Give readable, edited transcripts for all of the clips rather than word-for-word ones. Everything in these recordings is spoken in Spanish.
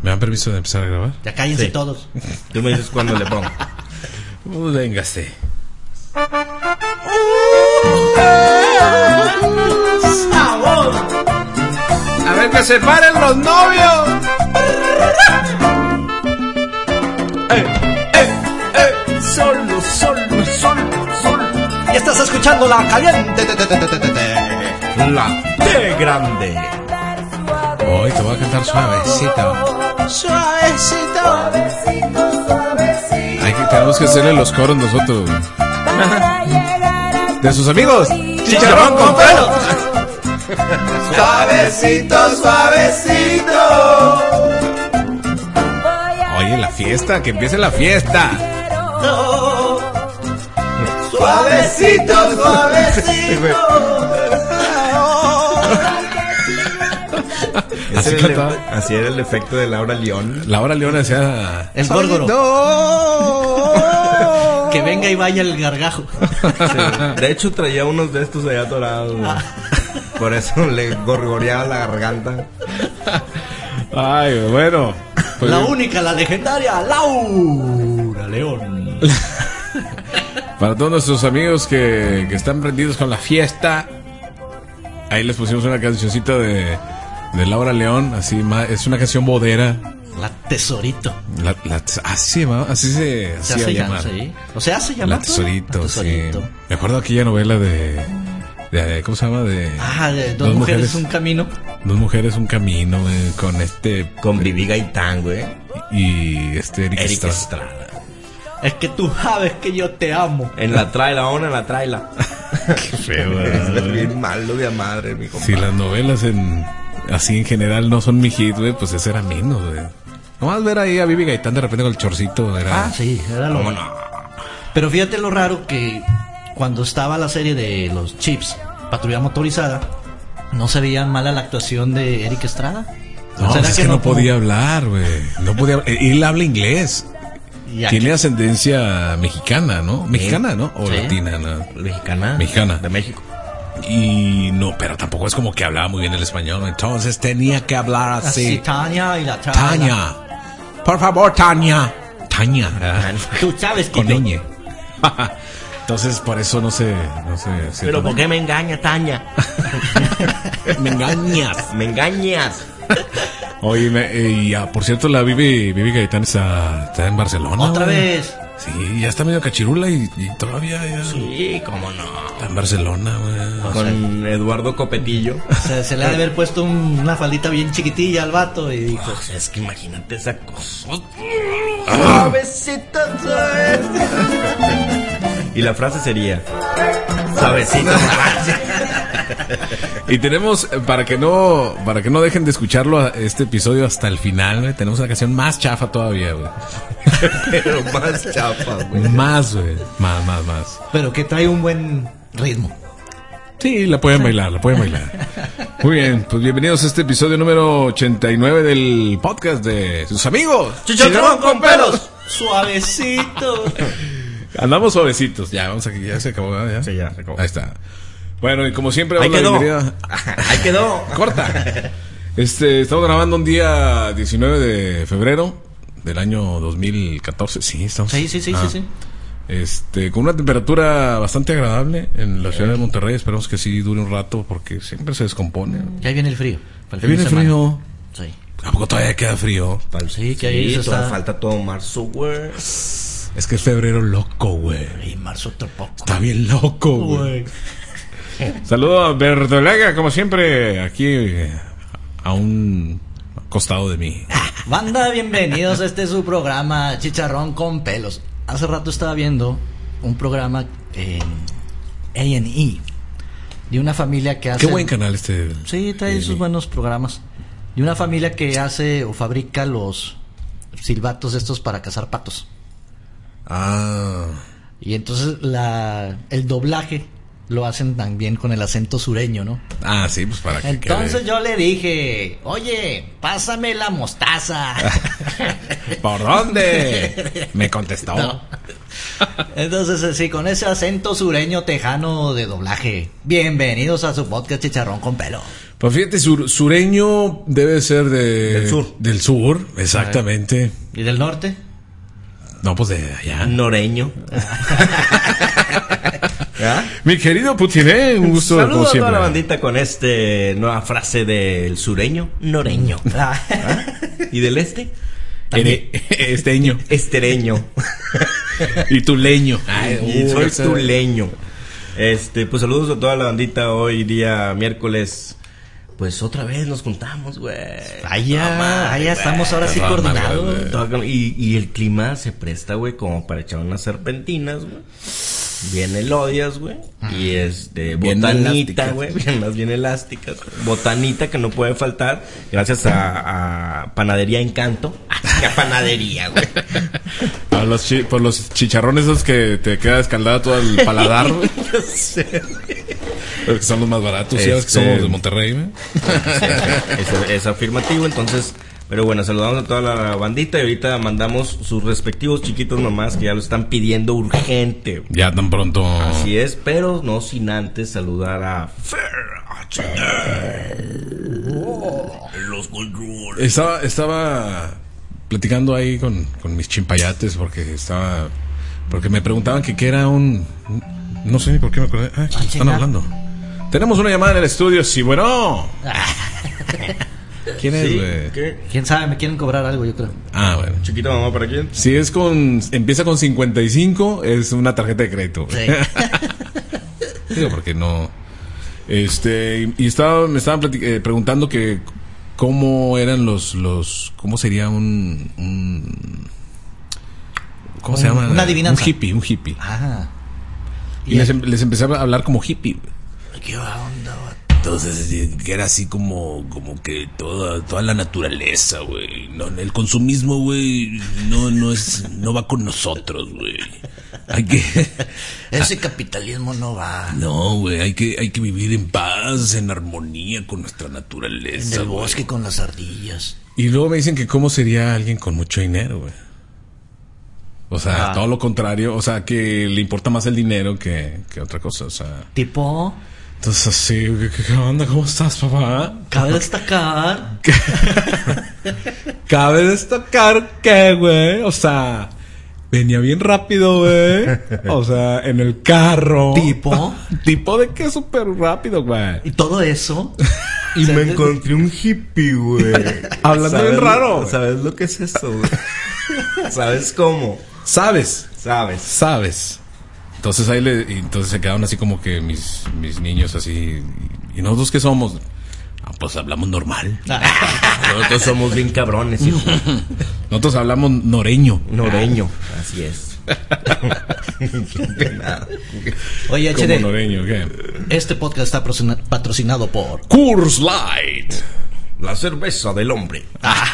¿Me dan permiso de empezar a grabar? Ya cállense Sí. todos. Tú me dices cuándo le pongo. Véngase. ¡Sabor! A ver, que se paren los novios. Solo. Y estás escuchando la caliente. La T grande. Hoy te voy a cantar suavecito. Suavecito. Tenemos que hacerle los coros nosotros. De sus amigos. Chicharrón con pelos. Suavecito. Oye, la fiesta, que empiece la fiesta. Suavecito. Así era el efecto de Laura León. Laura León hacía El górgoro. Que venga y vaya el gargajo. Sí. De hecho traía unos de estos allá atorados. Por eso le gorgoreaba la garganta. Ay, bueno. Pues La única, la legendaria Laura León. para todos nuestros amigos que están prendidos con la fiesta, ahí les pusimos una cancioncita de Laura León, así es una canción bodera. La Tesorito. Así se hacía llamar. Sí. O sea, hace llamar. La Tesorito, sí. Me acuerdo de aquella novela de ¿cómo se llama? De Dos mujeres, un camino. Dos mujeres, un camino, Con Vivi Gaitán, güey. y Eric Eric Estrada. Estrada. Es que tú sabes que yo te amo. En la traila, en la traila. Qué feo, Es bien malo de madre, mi compadre. Si las novelas así en general no son mi hit, güey, pues ese era menos, güey. Nomás ver ahí a Vivi Gaitán de repente con el chorcito era... Sí, era lo... ¿Cómo no? Pero fíjate lo raro que cuando estaba la serie de los Chips, Patrulla Motorizada, no se veía mala la actuación de Eric Estrada. No, ¿Será es que no podía hablar, güey. No podía hablar. Él habla inglés. Y aquí- Tiene ascendencia mexicana, ¿no? Mexicana, ¿no? O Sí. latina, ¿no? Mexicana. Mexicana. De México. Y no, pero tampoco es como que hablaba muy bien el español. Entonces tenía que hablar Así, así. Tania y la Tania. Por favor, Tania. Tania. Tú sabes que Con yo- ñ. Entonces por eso no sé. Pero ¿por qué me engaña, Tania? me engañas? Me engañas. Oye, por cierto, la Vivi Gaitán está en Barcelona. Otra güey. vez. Sí, ya está medio cachirula y todavía Sí, cómo no. está en Barcelona, güey. Con Eduardo Copetillo. Se le ha de haber puesto una faldita bien chiquitilla al vato y dijo... Pues es que imagínate esa cosa. Suavecito, Y la frase sería: suavecito. Y tenemos, para que no dejen de escucharlo este episodio hasta el final, güey, tenemos una canción más chafa todavía, güey. Pero más chapa, güey. Más, güey. Más. Pero que trae un buen ritmo. Sí, la pueden bailar. Muy bien, pues bienvenidos a este episodio número 89 del podcast de sus amigos. Chicharrón con pelos. Suavecito. Andamos suavecitos. Ya, vamos aquí, ya se acabó, ¿verdad? ¿Ya? Sí, ya se acabó. Ahí está. Bueno, y como siempre, Ahí hola, quedó. bienvenida. Ahí quedó. Corta. Estamos grabando un día 19 de febrero del año 2014. Sí, estamos. Sí. Con una temperatura bastante agradable en la ciudad de Monterrey. Esperamos que sí dure un rato porque siempre se descompone. Ya viene el frío. Ya viene el frío. Sí. ¿A poco todavía queda frío? Sí, que ahí se todavía está... falta todo marzo, güey. Es que es febrero loco, güey. Y marzo otro poco. Está bien loco, güey. Saludo a Bertolega, como siempre, aquí a un costado de mí. Banda, bienvenidos a su programa Chicharrón con pelos. Hace rato estaba viendo un programa en A&E de una familia que hace... Qué buen canal Sí, trae sus buenos programas. De una familia que hace o fabrica los silbatos estos para cazar patos. Ah. Y entonces el doblaje lo hacen también con el acento sureño, ¿no? Ah, sí, pues para que Entonces quede. yo le dije, oye, pásame la mostaza. ¿Por dónde? Me contestó. No. Entonces, sí, con ese acento sureño tejano de doblaje. Bienvenidos a su podcast Chicharrón con pelo. Pues fíjate, sureño debe ser Del sur. Del sur, exactamente. ¿Y del norte? No, pues de allá. Noreño. ¿Ya? Mi querido Putiné, un gusto como Saludos a toda siempre. la bandita con nueva frase del sureño, noreño. ¿Ah? ¿Y del este? Esteño. Estereño. Y tuleño. Y soy tuleño. Pues saludos a toda la bandita hoy día miércoles. Pues otra vez nos juntamos, güey. Ya estamos ahora sí coordinados. Y el clima se presta, güey, como para echar unas serpentinas, güey. Bien elodias, güey. Y Bien botanita, elásticas. güey. Bien elásticas. Botanita que no puede faltar. Gracias a Panadería Encanto. ¡Qué panadería, güey! Por los chicharrones esos que te queda escaldado todo el paladar, güey. Yo sé. Pero que son los más baratos, ya ves que somos de Monterrey, güey. Es afirmativo, entonces. Pero bueno, saludamos a toda la bandita y ahorita mandamos sus respectivos chiquitos mamás que ya lo están pidiendo urgente. Ya tan pronto. Así es, pero no sin antes saludar a Fer los controles. Estaba platicando ahí con mis chimpayates porque me preguntaban que qué era no sé ni por qué me acordé. ¿Qué están chinga. hablando? Tenemos una llamada en el estudio, sí, bueno. ¿Quién es, Sí, güey? ¿qué? ¿Quién sabe? Me quieren cobrar algo, yo creo. Ah, bueno. Chiquita mamá, ¿para quién? Si empieza con 55, es una tarjeta de crédito. Sí. Digo, porque no. Y me estaban preguntando que cómo eran cómo sería ¿cómo se llama? Una adivinanza. Un hippie. Ajá. Y les empecé a hablar como hippie. ¿Qué onda, vato? Entonces, que era así como que toda la naturaleza, güey. No, el consumismo, güey, no va con nosotros, güey. Hay que... Ese capitalismo no va. No, güey, hay que vivir en paz, en armonía con nuestra naturaleza. En el güey. bosque con las ardillas. Y luego me dicen que cómo sería alguien con mucho dinero, güey. O sea, todo lo contrario. O sea, que le importa más el dinero que otra cosa, o sea... Tipo, Entonces así, ¿qué onda? ¿Cómo estás, papá? cabe destacar. Cabe destacar que, güey, o sea, venía bien rápido, güey. O sea, en el carro. Tipo de que súper rápido, güey. Y todo eso. Y me encontré un hippie, güey. Hablando bien raro. ¿Sabes lo que es eso, güey? ¿Sabes cómo? ¿Sabes? ¿Sabes? Entonces entonces se quedaron así como que mis niños así. ¿Y nosotros qué somos? Pues hablamos normal. Nosotros somos bien cabrones, hijo. Nosotros hablamos noreño. Noreño, así es. Oye, Como HD, noreño, ¿qué? este podcast está patrocinado por Coors Light. La cerveza del hombre.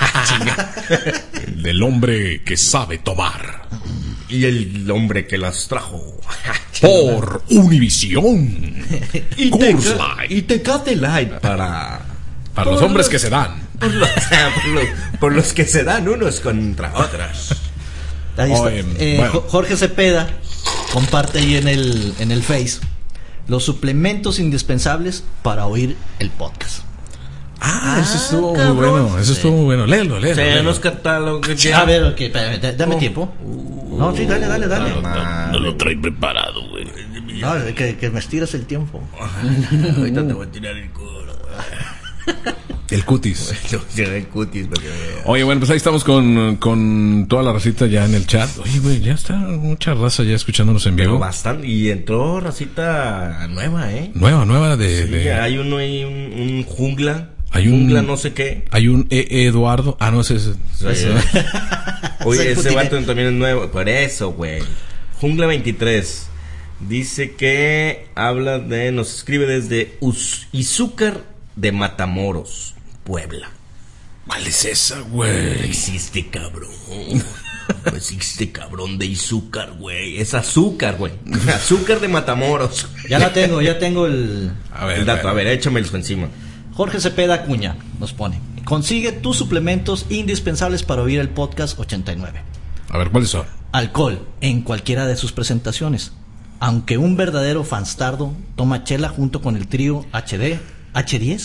Del hombre que sabe tomar. Y el hombre que las trajo. Por Univisión. Coors Light. Y Tecate Light para Los hombres que se dan. por los que se dan unos contra otros. Ahí está. Oye, bueno. Jorge Cepeda comparte ahí en el Face los suplementos indispensables para oír el podcast. Eso estuvo cabrón. muy bueno. Eso estuvo muy bueno. Léelo. Los catálogos. A ver, ok, espérame, dame tiempo. No, sí, dale. No lo trae preparado, güey. No, que me estiras el tiempo. Ahorita te voy a tirar el culo. El cutis. Te voy a tirar el cutis porque... Oye, bueno, pues ahí estamos con toda la racita ya en el chat. Oye, güey, ya está mucha raza ya escuchándonos en Pero vivo. bastante. Y entró racita nueva, ¿eh? Nueva Sí, de... hay un jungla. Hay un- Jungla no sé qué. Hay un Eduardo. Ah, no, ese es... Oye, Soy ese Putine. vato también es nuevo. Por eso, güey. Jungla 23. Dice que nos escribe desde Izúcar de Matamoros, Puebla. ¿Cuál es esa, No güey? existe, cabrón. No existe, cabrón, de Izúcar, güey. Es azúcar, güey. Azúcar de Matamoros. Ya tengo el... A ver, El dato, a ver, échamelos encima. Jorge Cepeda Acuña nos pone: consigue tus suplementos indispensables para oír el podcast 89. A ver, ¿cuáles son? Alcohol en cualquiera de sus presentaciones. Aunque un verdadero fanstardo toma chela junto con el trío HD, H10,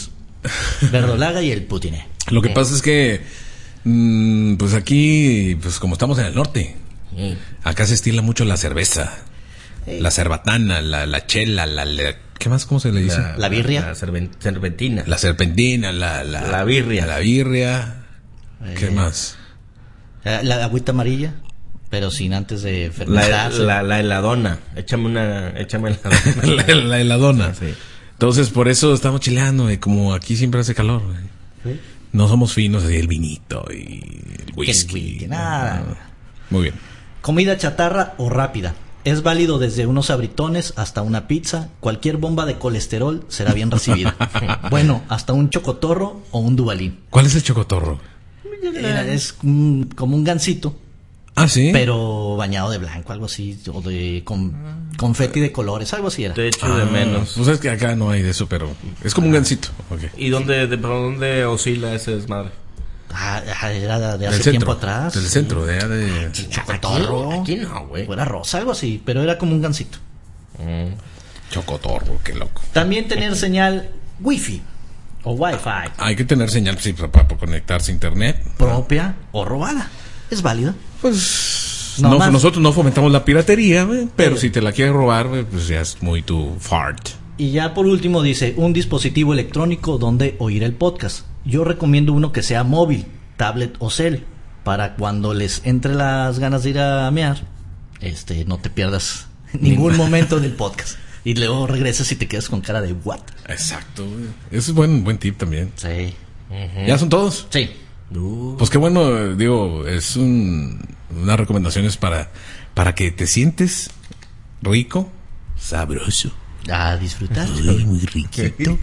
verdolaga y el putiné. Lo que pasa es que, pues aquí, pues como estamos en el norte, acá se estila mucho la cerveza, la cerbatana, la chela, ¿qué más? ¿Cómo se le dice? La birria. La serpentina. La serpentina, la birria. La birria. ¿Qué más? La agüita amarilla, pero sin antes de fermentarse. La heladona. Échame heladona. la heladona. Sí. Entonces, por eso estamos chileando, como aquí siempre hace calor. ¿Sí? No somos finos, así el vinito y el whisky. Nada. Muy bien. Comida chatarra o rápida. Es válido desde unos abritones hasta una pizza. Cualquier bomba de colesterol será bien recibida. Bueno, hasta un chocotorro o un dubalín. ¿Cuál es el chocotorro? Es como un gansito, Ah, sí. pero bañado de blanco, algo así, o de confeti de colores, algo así era. Te echo de menos. Pues es que acá no hay de eso, pero es como un gansito. Okay. ¿Y dónde oscila ese desmadre? Era de hace tiempo atrás. Del centro, de Chocotorro. Aquí no, güey. Era rosa, algo así, pero era como un gansito. Chocotorro, qué loco. También tener señal wifi o wifi Hay que tener señal, sí, para conectarse a internet. propia o robada. Es válida. Pues No más. nosotros no fomentamos la piratería, güey, pero si te la quieres robar, güey, pues ya es muy tu fart. Y ya por último dice, un dispositivo electrónico donde oír el podcast. Yo recomiendo uno que sea móvil, tablet o cel, para cuando les entre las ganas de ir a mear, no te pierdas ningún momento del podcast. Y luego regresas y te quedas con cara de what. Exacto, güey. Ese es buen tip también. Sí. ¿Ya son todos? Sí. Pues qué bueno, digo, es unas recomendaciones para que te sientes rico, sabroso. A disfrutar. Ay, muy riquito.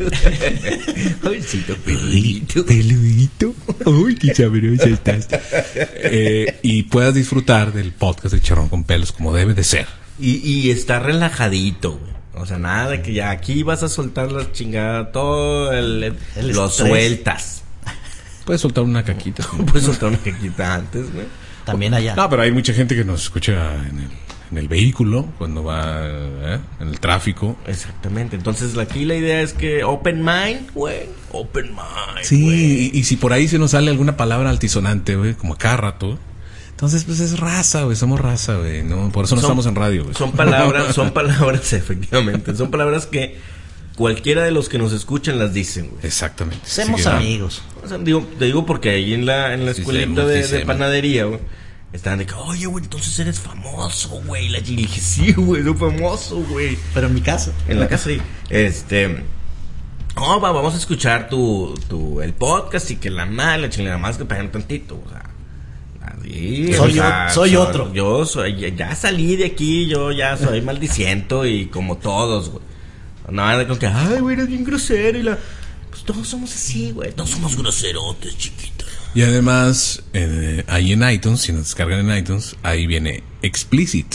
peludito. Peludito. Ay, qué sabroso estás. Y puedas disfrutar del podcast de Charrón con Pelos como debe de ser. Y está relajadito, güey. O sea, nada de que ya aquí vas a soltar la chingada, todo lo estrés. sueltas. Puedes soltar una caquita. Puedes soltar una caquita antes, güey. También allá. No, pero hay mucha gente que nos escucha en el vehículo, cuando va en el tráfico. Exactamente. Entonces aquí la idea es que open mind, güey. Open mind. Sí, güey. y si por ahí se nos sale alguna palabra altisonante, güey, como a cada rato, entonces pues es raza, güey, somos raza, güey, ¿no? Por eso no estamos en radio, güey. Son palabras, efectivamente. Son palabras que cualquiera de los que nos escuchan las dicen, güey. Exactamente. Somos amigos. O sea, te digo porque ahí en la escuelita de panadería, güey, estaban de que, oye, güey, entonces eres famoso, güey. Y dije, sí, güey, soy famoso, güey. Pero en mi casa. En la casa, sí. Vamos a escuchar el podcast y que la chingada más que pagan tantito, o sea. Así, soy otro. Yo ya salí de aquí, yo ya soy maldiciento y como todos, güey. Nada con que, ay, güey, eres bien grosero pues todos somos así, güey. Todos somos groserotes, chiquitos. Y además, ahí en iTunes, si nos descargan en iTunes, ahí viene explicit.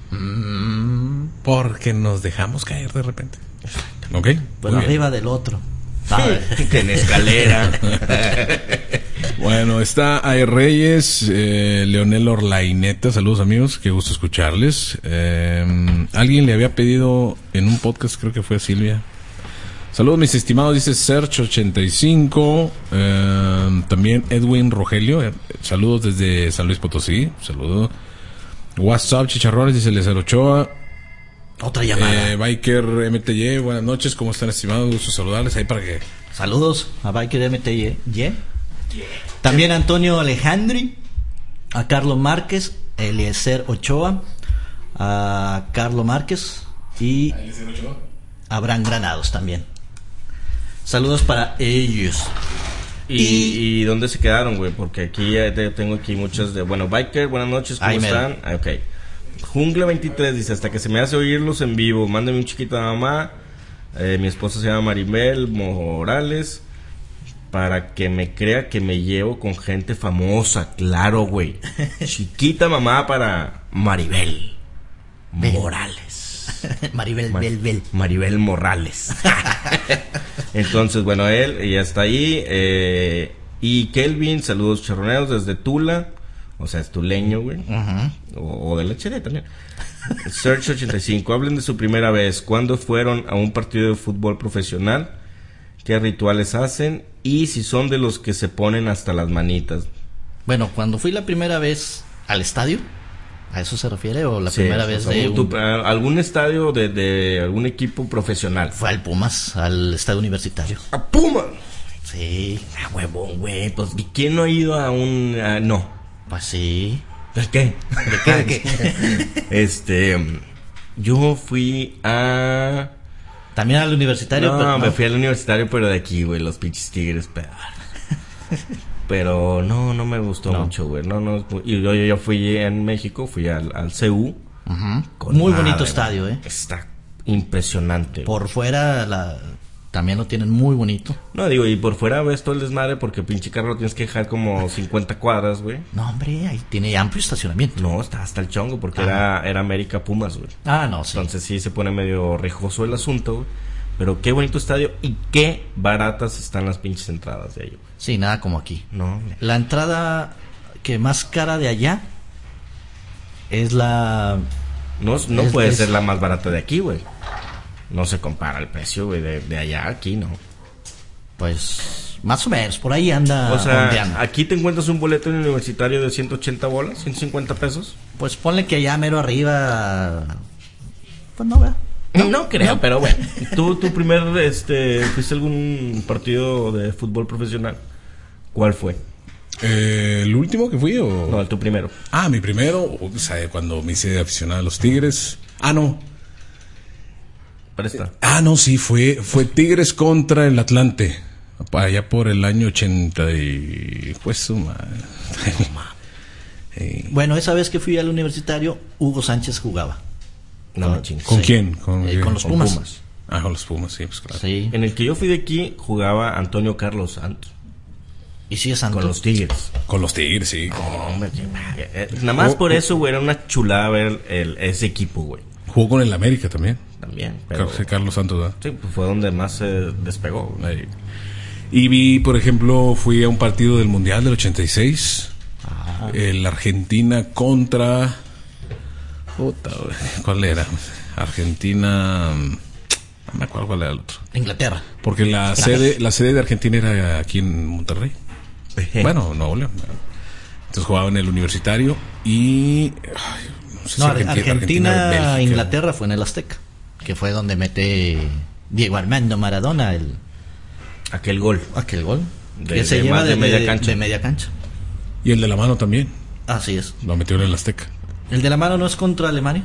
Porque nos dejamos caer de repente. ¿Ok? Por Muy arriba bien. del otro. En escalera. Bueno, está A.E. Reyes, Leonel Orlaineta, saludos amigos, qué gusto escucharles. Alguien le había pedido en un podcast, creo que fue a Silvia. Saludos mis estimados, dice Search85, también Edwin Rogelio, saludos desde San Luis Potosí, saludos. WhatsApp Chicharrones, dice Lezer Ochoa. Otra llamada. Biker MTY, buenas noches, ¿cómo están estimados? Gusto saludarles ahí para que... Saludos a Biker MTY. También a Antonio Alejandri, a Carlos Márquez, Eliezer Ochoa, a Carlos Márquez y a Abraham Granados también. Saludos para ellos. ¿Y dónde se quedaron, güey? Porque aquí ya tengo aquí muchas de... Bueno, Biker, buenas noches, ¿cómo están? Ok. Jungla 23 dice, hasta que se me hace oírlos en vivo, mándame un chiquito a mamá. Mi esposa se llama Maribel Morales. Para que me crea que me llevo con gente famosa, claro, güey. Chiquita mamá para Maribel Morales. Maribel Morales. Entonces, bueno, él ya está ahí. Y Kelvin, saludos charroneros desde Tula. O sea, es tuleño, güey. O de la HD también. Search 85, hablen de su primera vez. ¿Cuándo fueron a un partido de fútbol profesional? qué rituales hacen y si son de los que se ponen hasta las manitas. Bueno, cuando fui la primera vez al estadio, ¿a eso se refiere? ¿O la Sí, primera vez de algún estadio de algún equipo profesional? Fue al Pumas, al estadio universitario. ¡A Pumas! Sí. Huevón, güey. Pues, ¿quién no ha ido a un...? No. Pues sí. ¿De qué? ¿De qué? Yo fui a... También al universitario. No, pero no. me fui al universitario, pero de aquí, güey, los pinches Tigres, pero no me gustó mucho, güey. Y yo fui en México, fui al CU. Uh-huh. Muy bonito estadio, Está impresionante. Por fuera también lo tienen muy bonito. No, digo, y por fuera ves todo el desmadre porque pinche carro lo tienes que dejar como 50 cuadras, güey. No, hombre, ahí tiene amplio estacionamiento. No, está hasta el chongo porque era América Pumas, güey. No, sí. Entonces sí se pone medio rijoso el asunto, güey. Pero qué bonito estadio y qué baratas están las pinches entradas de ahí, güey. Sí, nada como aquí. No. La entrada que más cara de allá es la... No puede ser la más barata de aquí, güey. No se compara el precio, güey, de allá a aquí, ¿no? Pues más o menos, por ahí anda. O sea, ondeando. aquí te encuentras un boleto en el universitario de 180 bolas, 150 pesos. Pues ponle que allá mero arriba... Pues no, ¿verdad? No creo, pero bueno. ¿Tú primer, fuiste a algún partido de fútbol profesional? ¿Cuál fue? ¿El último que fui o...? No, tu primero. Mi primero, o sea, cuando me hice aficionado a los Tigres. No. Presta. No, sí, fue Tigres contra el Atlante. Allá por el año 80 y... Pues su madre. Bueno, esa vez que fui al universitario, Hugo Sánchez jugaba. No, ¿Con quién? Con los Pumas. Con los Pumas, sí, pues claro. Sí. En el que yo fui de aquí jugaba Antonio Carlos Santos. ¿Y si es Santos? Con los Tigres. Con los Tigres, sí. Nada más por eso, güey, era una chulada ver ese equipo, güey. Jugó con el América también. También, pero... Carlos Santos, ¿verdad? Sí, pues fue donde más se despegó, güey. Y vi, por ejemplo, fui a un partido del Mundial del 86. El Argentina contra... ¿Cuál era? Argentina... No me acuerdo cuál era el otro. Inglaterra. Porque la sede de Argentina era aquí en Monterrey. Bueno, Nuevo León. Entonces jugaba en el universitario y... no sé si Argentina Inglaterra fue en el Azteca, que fue donde mete Diego Armando Maradona aquel gol. Que se lleva de media cancha. Y el de la mano también. Así es. Lo metió en el Azteca. ¿El de la mano no es contra Alemania?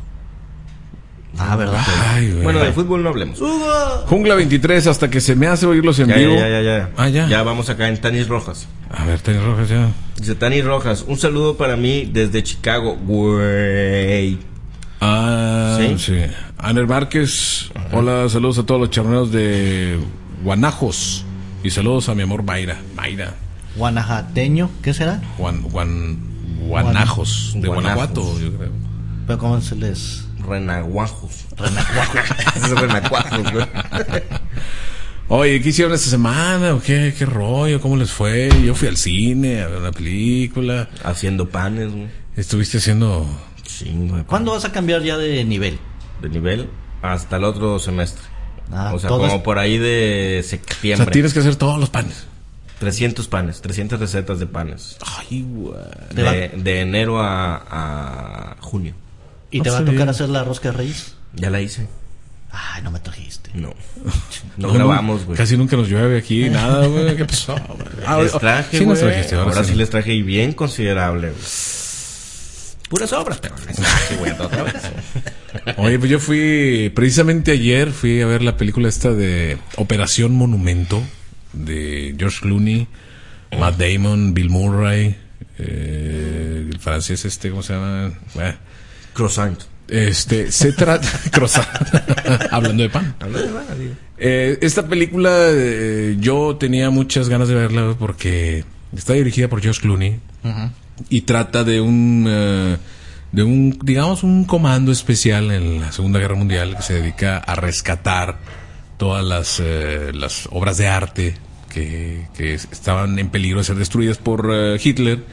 ¿Verdad? Bueno, de fútbol no hablemos. Jungla 23, hasta que se me hace oírlos en vivo. Ya. Ya. Ya vamos acá en Tanis Rojas. A ver, Tanis Rojas, ya. Dice Tanis Rojas, un saludo para mí desde Chicago, güey. Sí. Aner Márquez, hola, saludos a todos los charneros de Guanajos. Y saludos a mi amor Mayra. Guanajateño, ¿qué será? Guanajos, de Guanajuato, yo creo. ¿Pero cómo se les...? Renacuajos. Es renacuajos, güey. Oye, ¿qué hicieron esta semana? ¿Qué rollo? ¿Cómo les fue? Yo fui al cine a ver una película. Haciendo panes, güey. ¿Estuviste haciendo...? Sí, güey. ¿Cuándo vas a cambiar ya de nivel? De nivel hasta el otro semestre. O sea, todos... como por ahí de septiembre. O sea, tienes que hacer todos los panes. 300 panes, 300 recetas de panes. Ay, güey. De enero a junio. ¿Y te va a tocar hacer la rosca de Reyes? Ya la hice. Ay, no me trajiste. No grabamos, güey. Casi nunca nos llueve aquí, nada, güey. ¿Qué pasó? Les traje, sí güey. nos trajiste, ahora sí les traje y bien considerable, güey. Puras obras, pero les traje, güey, otra vez. Oye, pues yo precisamente ayer fui a ver la película esta de Operación Monumento, de George Clooney, Matt Damon, Bill Murray, el francés ¿cómo se llama? Croissant. Se trata... Croissant. Hablando de pan. Esta película yo tenía muchas ganas de verla porque está dirigida por George Clooney. Y trata de un digamos, un comando especial en la Segunda Guerra Mundial que se dedica a rescatar todas las obras de arte que estaban en peligro de ser destruidas por Hitler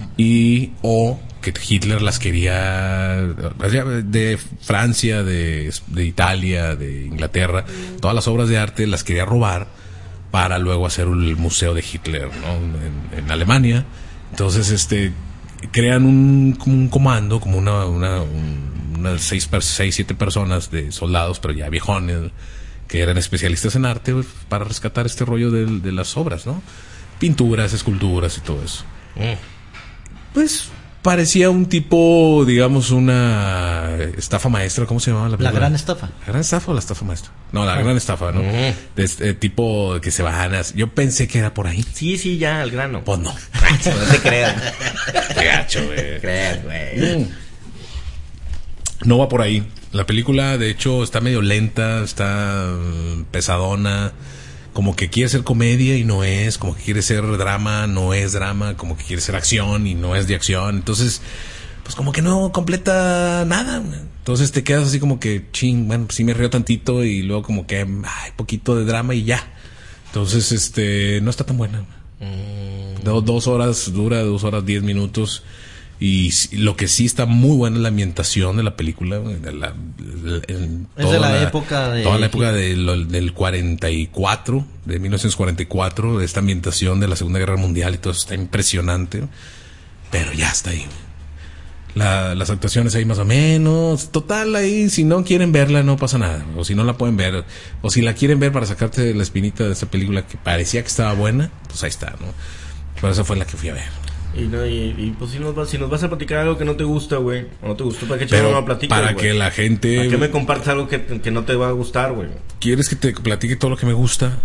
o que Hitler las quería de Francia, de Italia, de Inglaterra, todas las obras de arte las quería robar para luego hacer el museo de Hitler, ¿no? En Alemania. Entonces, crean un comando, como unas 7 personas de soldados, pero ya viejones, que eran especialistas en arte, güey, para rescatar este rollo de las obras, ¿no? Pinturas, esculturas y todo eso. Pues parecía un tipo, digamos, una estafa maestra. ¿Cómo se llamaba la película? La gran estafa. ¿La gran estafa o la estafa maestra? No, la gran estafa, ¿no? De este tipo que se van a... Yo pensé que era por ahí. Sí, ya, al grano. Pues no. No te creas. Qué gacho, güey. Creas, güey. No va por ahí. La película, de hecho, está medio lenta, está pesadona. Como que quiere ser comedia y no es. Como que quiere ser drama, no es drama. Como que quiere ser acción y no es de acción. Entonces, pues como que no completa nada. Entonces te quedas así como que, bueno, pues sí me río tantito y luego como que, poquito de drama y ya. Entonces, no está tan buena. 2 horas, dura 2 horas 10 minutos. Y lo que sí está muy buena es la ambientación de la película. Es de la época de... Toda la época del 44, de 1944, de esta ambientación de la Segunda Guerra Mundial y todo eso está impresionante. Pero ya está ahí. Las actuaciones ahí más o menos. Total, ahí, si no quieren verla, no pasa nada. O si no la pueden ver. O si la quieren ver para sacarte la espinita de esta película que parecía que estaba buena, pues ahí está, ¿no? Pero esa fue la que fui a ver. Y pues si nos vas a platicar algo que no te gusta, güey, o no te gustó, ¿para qué chingados no platicas, para güey? Que la gente... ¿Para qué me compartes algo que no te va a gustar, güey? ¿Quieres que te platique todo lo que me gusta?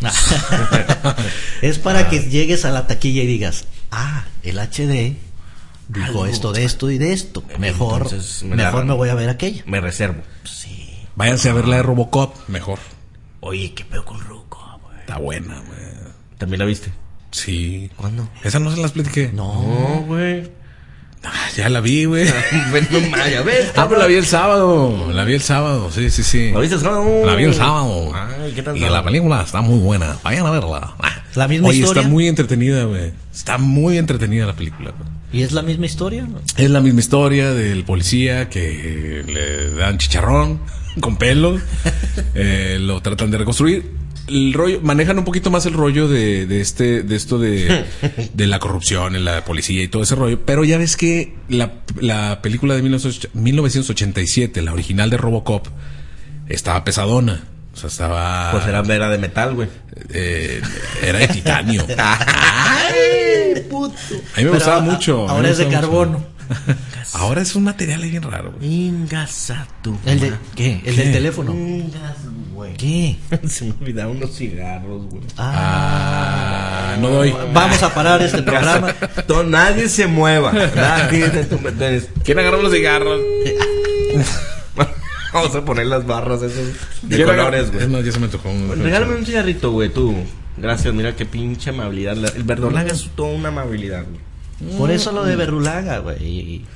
Es para que llegues a la taquilla y digas, el HD dijo algo, esto de esto y de esto. Mejor me voy a ver aquello. Me reservo. Sí. Váyanse a ver la de Robocop, mejor. Oye, ¿qué pedo con Robocop, güey? Está buena, güey. ¿También la viste? Sí. ¿Cuándo? Esa no se las platiqué. No, güey. Ya la vi, güey. Pero la vi el sábado. Sí. ¿La viste el sábado? La vi el sábado. ¿Qué tal? Y la película está muy buena. Vayan a verla. La misma historia. Está muy entretenida, güey. Está muy entretenida la película, güey. ¿Y es la misma historia? Es la misma historia del policía que le dan chicharrón con pelo. Lo tratan de reconstruir. El rollo, manejan un poquito más el rollo de esto de la corrupción en la policía y todo ese rollo, pero ya ves que la película de 1987, la original de Robocop, estaba pesadona. O sea, estaba... Pues era de metal, güey. Era de titanio. ¡Ay, puto! A mí me gustaba mucho. Ahora es de carbono. Ahora es un material bien raro, güey. Ingasa tú. ¿Qué? ¿El del teléfono? Güey. ¿Qué? Se me olvidaron unos cigarros, güey. No doy. Vamos a parar este programa. Nadie se mueva. ¿Quién agarró los cigarros? Vamos a poner las barras esos de colores, güey. Es más, ya se me tocó regálame un cigarrito, güey, tú. Gracias, mira qué pinche amabilidad. El verdolaga es toda una amabilidad, güey. Por eso lo de verdolaga, güey.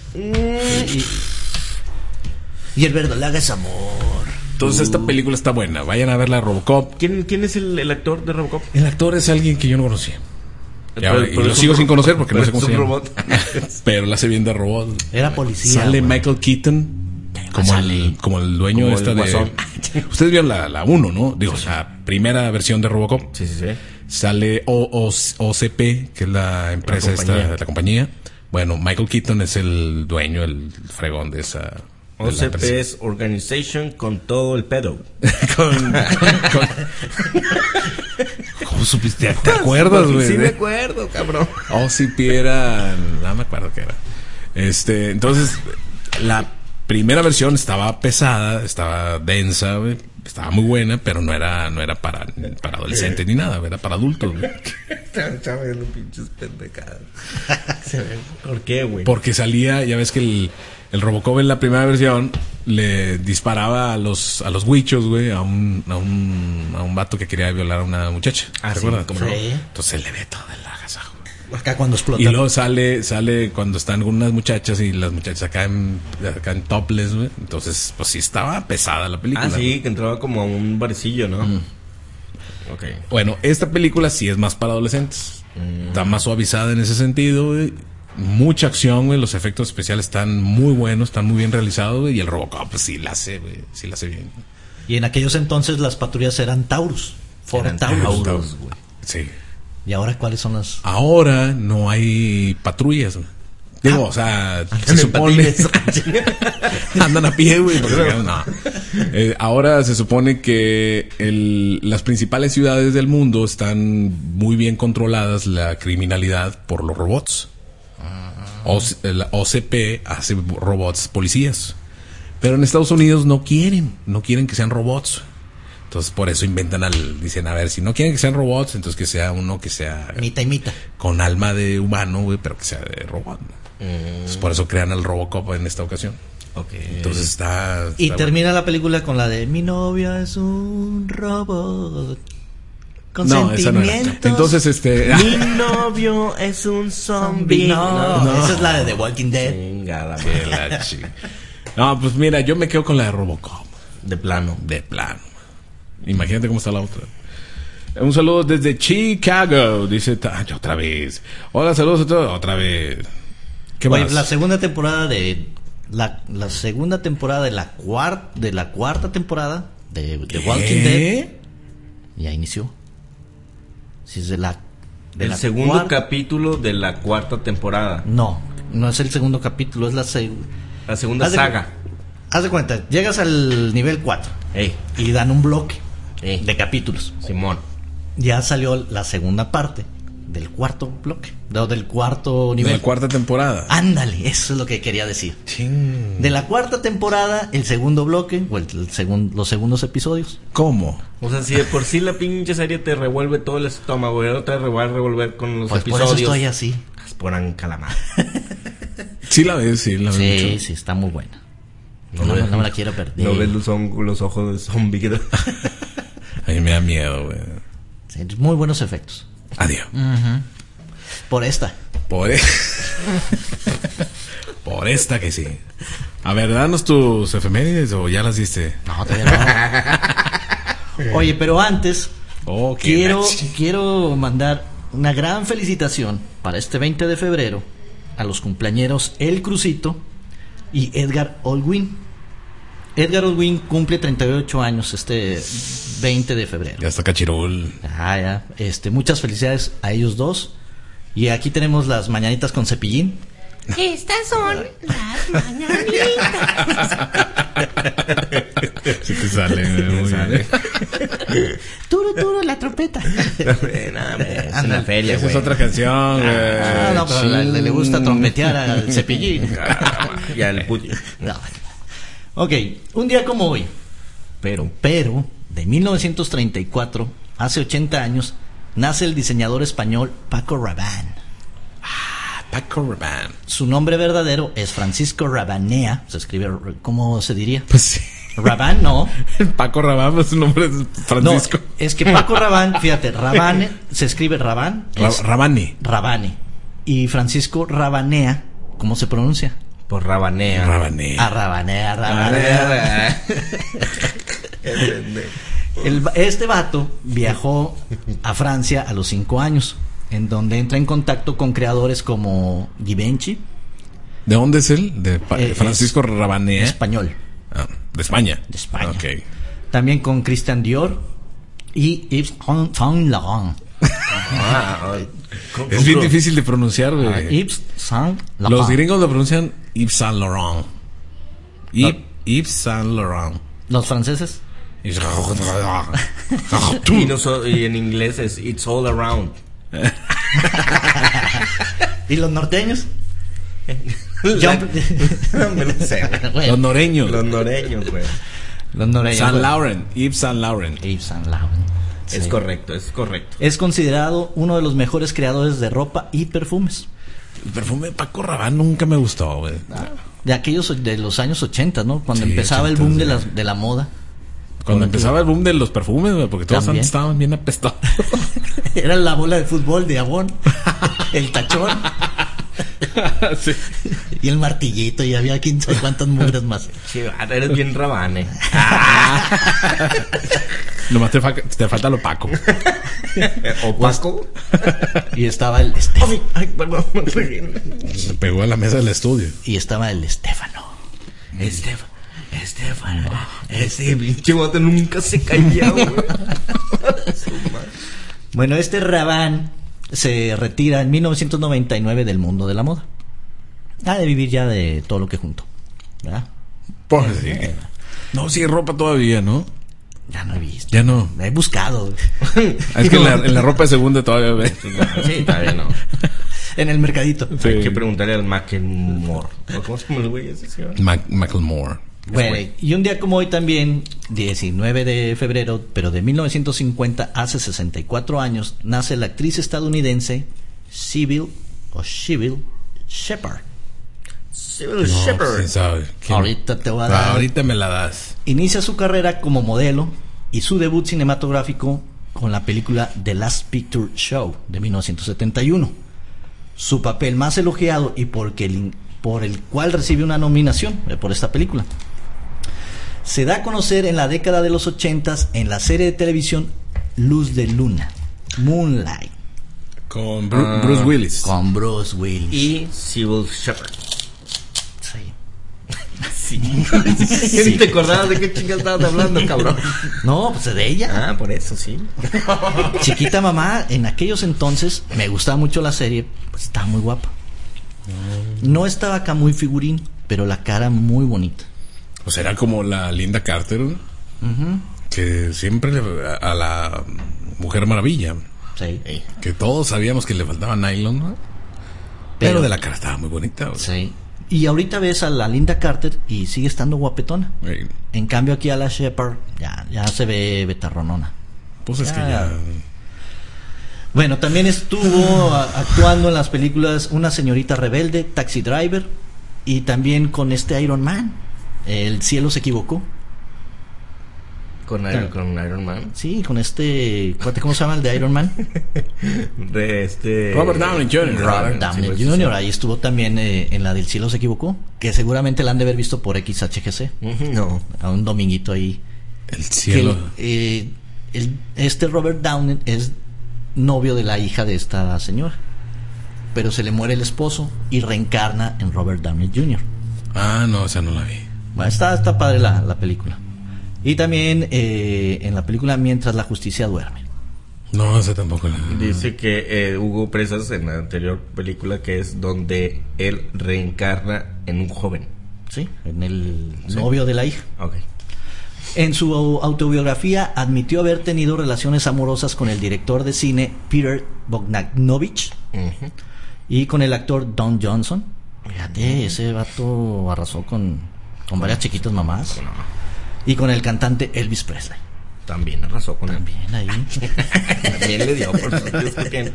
Y el verdolaga es amor. Entonces esta película está buena. Vayan a ver la Robocop. ¿Quién es el actor de Robocop? El actor es alguien que yo no conocía. Y lo sigo sin conocer porque no sé cómo se llama. Robot. Pero la hace bien de robot. Era policía. Sale Michael Keaton como el dueño como esta el de... Ustedes vieron la 1, ¿no? Digo, la primera versión de Robocop. Sí. Sale OCP, que es la empresa la compañía. Bueno, Michael Keaton es el dueño, el fregón de esa... OCP es Organization con todo el pedo. ¿Cómo supiste? ¿Te acuerdas, güey? Sí me acuerdo, cabrón. OCP era... No me acuerdo qué era. Entonces, la primera versión estaba pesada, estaba densa, güey. Estaba muy buena, pero no era para adolescentes ni nada, era para adultos, güey. Los pinches pendejadas. ¿Por qué, güey? Porque salía, ya ves que el Robocop en la primera versión le disparaba a los huichos, güey, a un vato que quería violar a una muchacha. ¿Te acuerdas? Sí. Entonces se le ve todo el agasajo. Acá cuando explota. Y luego sale cuando están con unas muchachas y las muchachas acá en topless, güey. Entonces, pues sí estaba pesada la película. Sí, que entraba como a un barecillo, ¿no? Okay. Bueno, esta película sí es más para adolescentes. Está más suavizada en ese sentido, güey. Mucha acción, güey. Los efectos especiales están muy buenos, están muy bien realizados, güey. Y el Robocop, pues sí la hace, güey. Sí la hace bien. Y en aquellos entonces las patrullas eran Taurus. Ford Taurus, güey. Sí. ¿Y ahora cuáles son las...? Ahora no hay patrullas, güey. Digo, o sea, se supone... Andan a pie, güey. No. Ahora se supone que las principales ciudades del mundo están muy bien controladas la criminalidad por los robots. La OCP hace robots policías. Pero en Estados Unidos no quieren que sean robots. Entonces por eso inventan dicen, a ver, si no quieren que sean robots, entonces que sea uno que sea... Imita. Con alma de humano, güey, pero que sea de robot, ¿no? Entonces por eso crean al Robocop en esta ocasión. Okay. Entonces está y termina la película con la de mi novia es un robot con sentimientos. No, entonces mi novio es un zombie. No, esa es la de The Walking Dead. Chingada, no, pues mira, yo me quedo con la de Robocop. De plano. Imagínate cómo está la otra. Un saludo desde Chicago. Dice otra vez. Hola, saludos a todos. Otra vez. ¿Qué más? La segunda temporada de la segunda temporada de la cuarta temporada de The Walking Dead ya inició. Si es el segundo capítulo de la cuarta temporada. No es el segundo capítulo, es la segunda saga. Haz de cuenta, llegas al nivel 4 y dan un bloque de capítulos. Simón. Ya salió la segunda parte del cuarto bloque, del cuarto nivel. De la cuarta temporada. Ándale, eso es lo que quería decir. Ching. De la cuarta temporada, el segundo bloque, o los segundos episodios. ¿Cómo? O sea, si de por sí la pinche serie te revuelve todo el estómago, y ahora te va a revolver con los episodios. Por eso estoy así. Poran calamar. Sí la ves mucho. Sí, está muy buena. No me la quiero perder. No ves los ojos de zombie. A mí me da miedo, güey. Sí, muy buenos efectos. Adiós. Por esta. Por esta que sí. A ver, danos tus efemérides o ya las diste. No, todavía no. Oye, pero antes quiero mandar una gran felicitación para este 20 de febrero a los cumpleañeros El Crucito y Edgar Olwin. Edgar Olwin cumple 38 años este 20 de febrero. Ya está cachirul. Ya. Muchas felicidades a ellos dos. Y aquí tenemos las mañanitas con Cepillín. Estas son las mañanitas. Sí te sale, muy bien. Turo, la trompeta. Es una feria, esa es otra canción, güey. No, pero le gusta trompetear al Cepillín. Y al puto. No. Ok, un día como hoy, pero de 1934, hace 80 años, nace el diseñador español Paco Rabanne. Paco Rabanne. Su nombre verdadero es Francisco Rabanea. Se escribe, ¿cómo se diría? Pues sí. Rabanne, no. Paco Rabanne, pues su nombre es Francisco. No, es que Paco Rabanne, fíjate, Rabanne se escribe Rabanne. Rabanne. Y Francisco Rabanea, ¿cómo se pronuncia? Por Rabanea. Rabanea. Este vato viajó a Francia a los 5 años, en donde entra en contacto con creadores como Givenchy. ¿De dónde es él? De Francisco Rabanea. Español. De España. De España. Okay. También con Christian Dior y Yves Saint Laurent. Es bien difícil de pronunciar, güey. Yves Saint Laurent. Los gringos lo pronuncian Yves Saint Laurent. Yves Saint Laurent. Los franceses. Y en inglés es It's All Around. ¿Y los norteños? No me lo sé. Los noreños. Los noreños, güey. Saint Laurent. Yves Saint Laurent. Yves Saint Laurent. Sí. Es correcto. Es considerado uno de los mejores creadores de ropa y perfumes. El perfume de Paco Rabanne nunca me gustó, güey. De aquellos de los años 80, ¿no? Cuando empezaba 80, el boom de la moda. Cuando empezaba el boom de los perfumes, güey, porque todos antes estaban bien apestados. Era la bola de fútbol de Avon, el tachón. Sí. Y el martillito, y había 15 cuántas mugres más. Chivata, eres bien Rabanne. Nomás te falta lo Paco. ¿O Paco? Y estaba el Estefano. Ay, perdón, me pegué. Se pegó a la mesa del estudio. Y estaba el Estefano. Ese pinche bote nunca se calla, güey. Bueno, este Rabanne se retira en 1999 del mundo de la moda. Ha de vivir ya de todo lo que junto, ¿verdad? Pues sí. No, sí, ropa todavía, ¿no? Ya no he visto. Ya no. He buscado. Es que en la ropa de segunda todavía ve. Sí, todavía no. En el mercadito. Sí. Hay que preguntarle al Macklemore. ¿Cómo se llama el güey ese, señor? Macklemore. Bueno, y un día como hoy también, 19 de febrero, pero de 1950, hace 64 años, nace la actriz estadounidense Sybil Shepherd. Sybil Shepherd. Sí, sabe. Ahorita te voy a dar. Ahorita me la das. Inicia su carrera como modelo y su debut cinematográfico con la película The Last Picture Show de 1971. Su papel más elogiado y por el cual recibe una nominación por esta película. Se da a conocer en la década de los 80s en la serie de televisión Luz de Luna, Moonlight, Con Bruce Willis. con Bruce Willis. Y Sybil Shepherd. Sí. Sí. Ni te acordabas de qué chingas estabas hablando, cabrón. No, pues de ella. Ah, por eso, sí. Chiquita mamá, en aquellos entonces me gustaba mucho la serie, pues estaba muy guapa. No estaba acá muy figurín, pero la cara muy bonita. O sea, era como la Linda Carter, ¿no? Que siempre a la Mujer Maravilla, Sí. que todos sabíamos que le faltaba nylon, ¿no? Pero de la cara estaba muy bonita, güey. Sí. Y ahorita ves a la Linda Carter y sigue estando guapetona. Güey, En cambio aquí a la Shepard ya se ve betarronona. pues es que ya... Bueno, también estuvo actuando en las películas Una señorita rebelde, Taxi Driver, y también con este Iron Man, El cielo se equivocó. Con Iron Man. Sí, con este cuate, ¿cómo se llama el de Iron Man? Robert Downey Jr. Robert Downey pues, Jr. Ahí estuvo también en la del cielo se equivocó, que seguramente la han de haber visto por XHGC. No. A un dominguito ahí. El cielo... Que, este Robert Downey es novio de la hija de esta señora, pero se le muere el esposo y reencarna en Robert Downey Jr. Ah, no, esa no la vi. Bueno, está padre la película. Y también en la película Mientras la justicia duerme. No, esa tampoco la vi. Dice que hubo presas en la anterior película que es donde él reencarna en un joven. Sí, en el novio de la hija. Ok. En su autobiografía admitió haber tenido relaciones amorosas con el director de cine Peter Bogdanovich y con el actor Don Johnson. Fíjate, ese vato arrasó con varias chiquitas mamás. Y con el cantante Elvis Presley. También arrasó con él. También ahí. También le dio por su...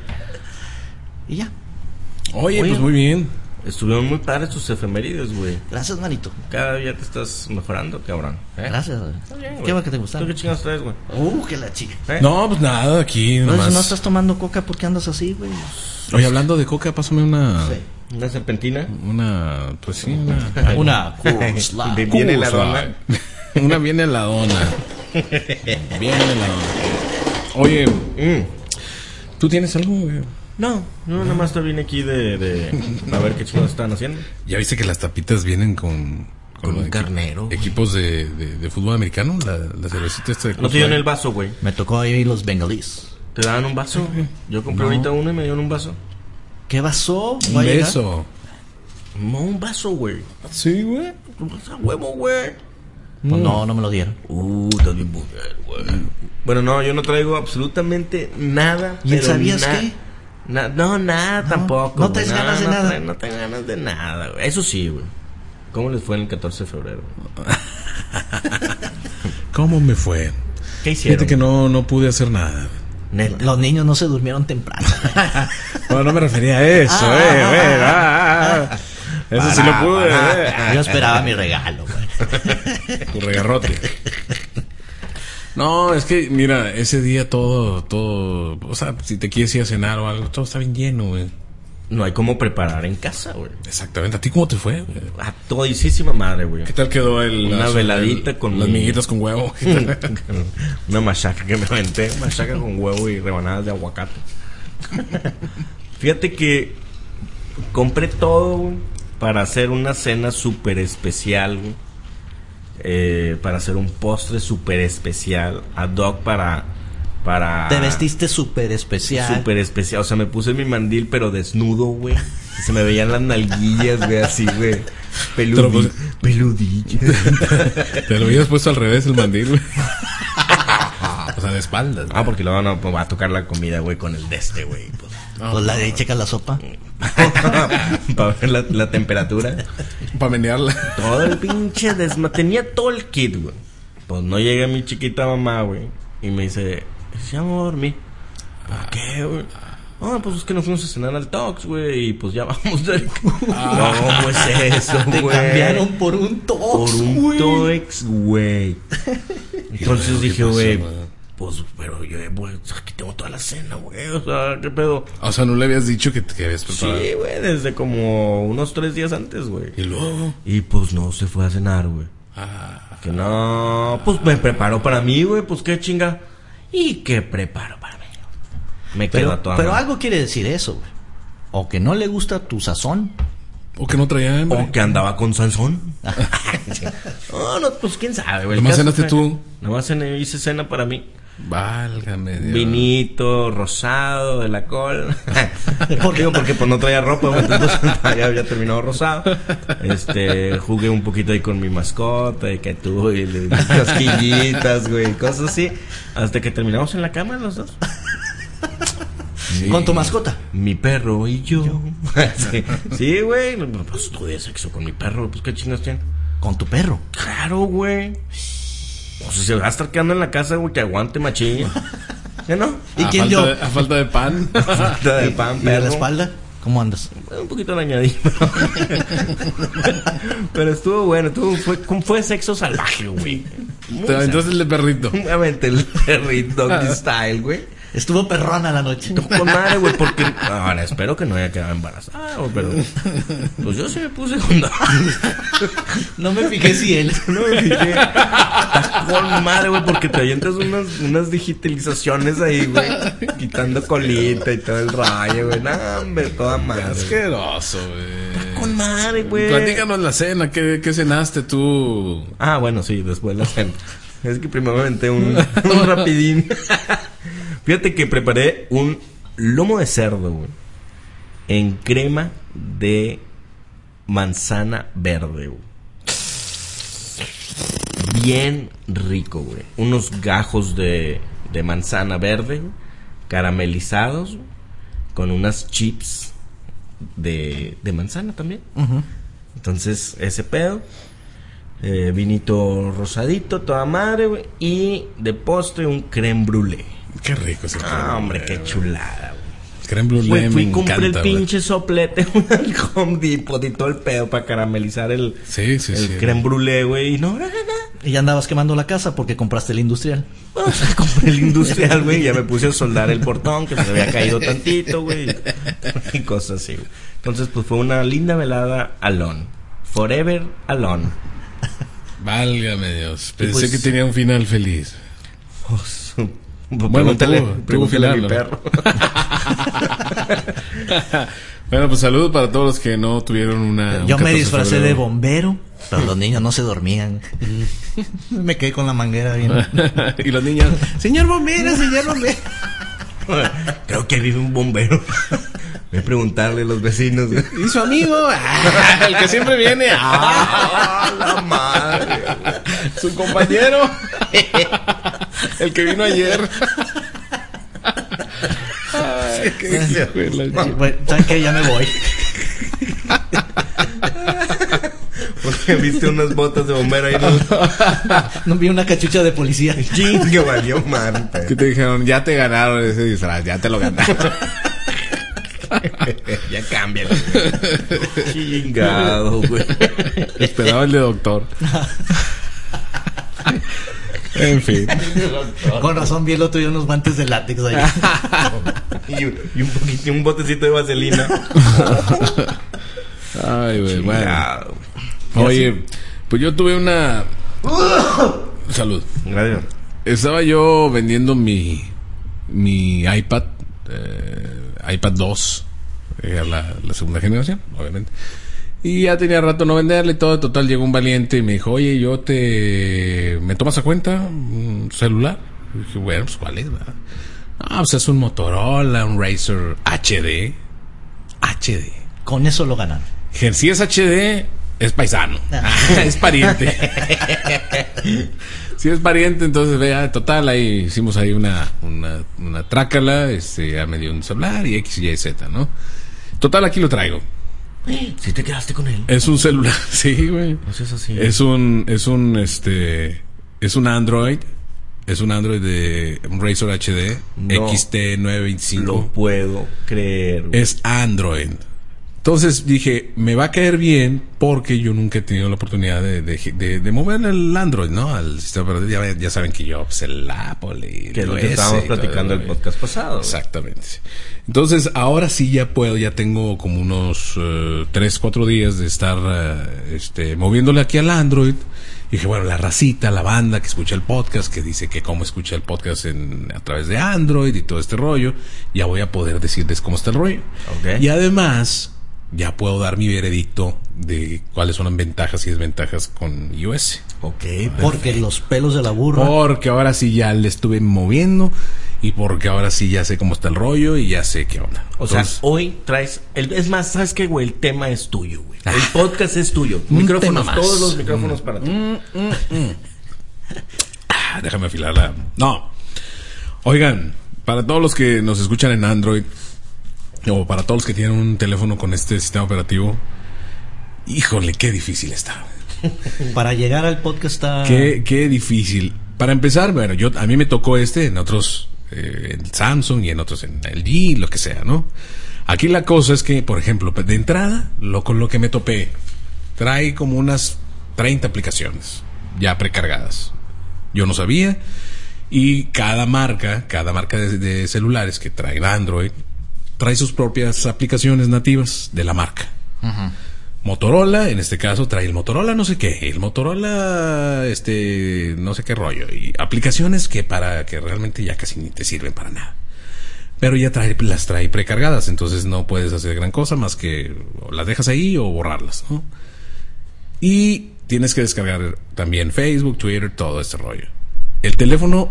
Y ya. Oye, pues muy bien. Estuvieron muy padres tus efemérides, güey. Gracias, manito. Cada día te estás mejorando, cabrón. Gracias. Está bien, Qué güey. bueno que te gustaron. ¿Tú qué chingas traes, güey? Que la chica. No, pues nada, aquí Entonces, nomás. no estás tomando coca, ¿por qué andas así, güey? Oye, hablando de coca, pásame una... Sí. ¿Una serpentina? Una... Pues sí, una... Una Coors Light. Viene la Coors dona. Light. Una viene a la dona. Viene a la dona. Oye, ¿tú tienes algo, güey? No, nada más te vine aquí de a ver qué chingados están haciendo. ¿Ya viste que las tapitas vienen con un carnero, güey. equipos de fútbol americano? La cervecita esta de No te dieron el vaso, güey. Me tocó ahí los bengalíes. ¿Te daban un vaso? Yo compré ahorita uno y me dieron un vaso. ¿Qué pasó? Un beso. No, un vaso, güey. Sí, güey. Un vaso a huevo, güey. Pues no me lo dieron. Estás bien mujer, güey. Bueno, no, yo no traigo absolutamente nada. ¿Y sabías qué? No, nada tampoco. No traes ganas de nada. No tengo ganas de nada, güey. Eso sí, güey. ¿Cómo les fue en el 14 de febrero? ¿Cómo me fue? ¿Qué hicieron? Fíjate que no pude hacer nada. Neta. Los niños no se durmieron temprano. Bueno, no me refería a eso, Eso sí lo pude. Yo esperaba mi regalo, güey. Tu regarrote. No, es que, mira, ese día todo, o sea, si te quieres ir a cenar o algo, todo está bien lleno, güey. No hay cómo preparar en casa, güey. Exactamente. ¿A ti cómo te fue, güey? A todísima madre, güey. ¿Qué tal quedó Una veladita con las miguitas con huevo? Una machaca que me aventé. Machaca con huevo y rebanadas de aguacate. Fíjate que compré todo, güey, para hacer una cena súper especial, güey. Para hacer un postre súper especial ad hoc para Te vestiste súper especial. Súper especial, o sea, me puse mi mandil pero desnudo, güey. Se me veían las nalguillas, güey, así, güey. Peludillo. Te lo habías puesto al revés el mandil, güey. O sea, de espaldas. Ah, porque luego no va a tocar la comida, güey, con el de este, güey. Pues la de ahí checa la sopa. Para ver la temperatura. Para menearla. Todo el pinche tenía todo el kit, güey. Pues no llega mi chiquita mamá, güey. Y me dice, ya me voy a dormir. ¿Por qué, güey? Ah, pues es que nos fuimos a cenar al Tox, güey. Y pues ya vamos de... No, pues eso, güey. Te cambiaron por un Tox, por un Tox, güey. Entonces dije, güey, pues, pero yo, güey, aquí tengo toda la cena, güey. O sea, ¿qué pedo? O sea, ¿no le habías dicho que habías preparado? Sí, güey, desde como unos 3 días antes, güey. ¿Y luego? Y pues no se fue a cenar, güey. Que no, pues me preparó para mí, güey. Pues qué chinga. ¿Y qué preparo para mí? Me quedo a toda Pero mano. algo quiere decir eso, güey. O que no le gusta tu sazón. O que no traía hambre. O que andaba con Sansón. No, pues quién sabe, güey. ¿Nomás cenaste tú? Nomás hice cena para mí. Válgame Dios. Vinito, rosado, de la col. ¿Por qué? Porque pues no traía ropa, güey. Entonces ya había terminado rosado. Jugué un poquito ahí con mi mascota. Y que tú, y cosquillitas, güey. Cosas así. Hasta que terminamos en la cama los dos. Sí. ¿Con tu mascota? Mi perro y yo. Sí, güey. Pues tuve sexo con mi perro. Pues qué chingas tiene. ¿Con tu perro? Claro, güey. O sea, se va a estar quedando en la casa, güey, que aguante machín. ¿Ya no? ¿Y quién dio? A falta de pan. A falta de pan, ¿Y de la espalda? ¿Cómo andas? Un poquito dañadito. Pero estuvo bueno. Fue sexo salvaje, güey. Entonces el de perrito. Obviamente el perrito doggy style, güey. Estuvo perrona la noche. Con madre, güey, porque... Ahora, espero que no haya quedado embarazada, pero... Pues yo sí me puse con... No me fijé si él... No me fijé. Está con madre, güey, porque te avientas unas digitalizaciones ahí, güey. Quitando colita y todo el rayo, güey. No, hombre, toda madre. Asqueroso, güey. Está con madre, güey. Platícanos la cena. ¿Qué cenaste tú? Ah, bueno, sí, después la cena. Es que primero me aventé un rapidín. Fíjate que preparé un lomo de cerdo, güey, en crema de manzana verde, güey. Bien rico, güey. Unos gajos de manzana verde, güey, caramelizados, güey, con unas chips de manzana también. Uh-huh. Entonces, ese pedo. Vinito rosadito, toda madre, güey. Y de postre un crème brûlée. Qué rico ese crème brûlée. Hombre, qué chulada, güey. Crème brûlée, güey, fui me compré encanta, el pinche soplete al Home Depot y todo el pedo para caramelizar el crème brûlée, güey. Y no, nada. Y ya andabas quemando la casa porque compraste el industrial. O sea, compré el industrial, güey. Ya me puse a soldar el portón que se me había caído tantito, güey. Y cosas así, güey. Entonces, pues fue una linda velada alone. Forever alone. Válgame Dios. Pensé que tenía un final feliz. Bueno, pregúntale a mi perro. Bueno, pues saludos para todos los que no tuvieron una... Yo me disfracé de bombero, pero los niños no se dormían. Me quedé con la manguera bien. Y los niños... Señor bombero, señor bombero. Creo que vive un bombero. Voy a preguntarle a los vecinos. ¿Y su amigo? El que siempre viene. La madre. Su compañero. El que vino ayer. Ay, bueno, ¿saben qué? Ya me voy. Porque viste unas botas de bombero ahí. No vi una cachucha de policía. Que valió madre. Que te dijeron, ya te ganaron ese disfraz, ya te lo ganaron. Ya cámbialo. Chingado, güey. Esperaba el de doctor. En fin. Con razón vi el otro día unos guantes de látex ahí. y un botecito de vaselina. Ay, güey, bueno. Oye, pues yo tuve una... Salud. Gracias. Estaba yo vendiendo mi iPad, iPad 2, la segunda generación, obviamente. Y ya tenía rato no venderle y todo. Total, llegó un valiente y me dijo, oye, ¿me tomas a cuenta un celular? dije, bueno, pues ¿cuál es? ¿Verdad? Ah, pues es un Motorola, un Razer HD. Con eso lo ganan. Si es HD, es paisano. Es pariente. Si es pariente, entonces vea, total, ahí hicimos ahí una trácala, ya me dio un celular y X, Y, Z, ¿no? Total, aquí lo traigo. ¿Sí te quedaste con él? Es un celular, sí, güey. No seas así. Es un Android. Es un Android de un Razer HD XT925. Lo puedo creer, güey. Es Android. Entonces dije, me va a caer bien porque yo nunca he tenido la oportunidad de mover el Android, ¿no? Al sistema operativo. Ya saben que yo, pues el Apple y que es lo que estábamos platicando el podcast pasado. Exactamente. Entonces, ahora sí ya puedo, ya tengo como unos 3-4 días de estar moviéndole aquí al Android. Y dije, bueno, la racita, la banda que escucha el podcast, que dice que cómo escucha el podcast a través de Android y todo este rollo, ya voy a poder decirles cómo está el rollo. Okay. Y además, ya puedo dar mi veredicto de cuáles son las ventajas y desventajas con iOS. Okay, porque los pelos de la burra. Porque ahora sí ya le estuve moviendo y porque ahora sí ya sé cómo está el rollo y ya sé qué onda. O sea, hoy traes... es más, ¿sabes qué, güey? El tema es tuyo, güey. El podcast es tuyo. Micrófonos, todos los micrófonos para ti. Déjame afilarla. No. Oigan, para todos los que nos escuchan en Android o para todos los que tienen un teléfono con este sistema operativo, híjole, qué difícil está. Para llegar al podcast está... Qué difícil. Para empezar, bueno, a mí me tocó en otros, en Samsung y en otros en LG, lo que sea, ¿no? Aquí la cosa es que, por ejemplo, de entrada, con lo que me topé, trae como unas 30 aplicaciones ya precargadas. Yo no sabía. Y cada marca de celulares que traen Android, trae sus propias aplicaciones nativas de la marca. Uh-huh. Motorola, en este caso, trae el Motorola no sé qué, el Motorola no sé qué rollo, y aplicaciones que realmente ya casi ni te sirven para nada. Pero ya las trae precargadas, entonces no puedes hacer gran cosa más que las dejas ahí o borrarlas, ¿no? Y tienes que descargar también Facebook, Twitter, todo este rollo. El teléfono,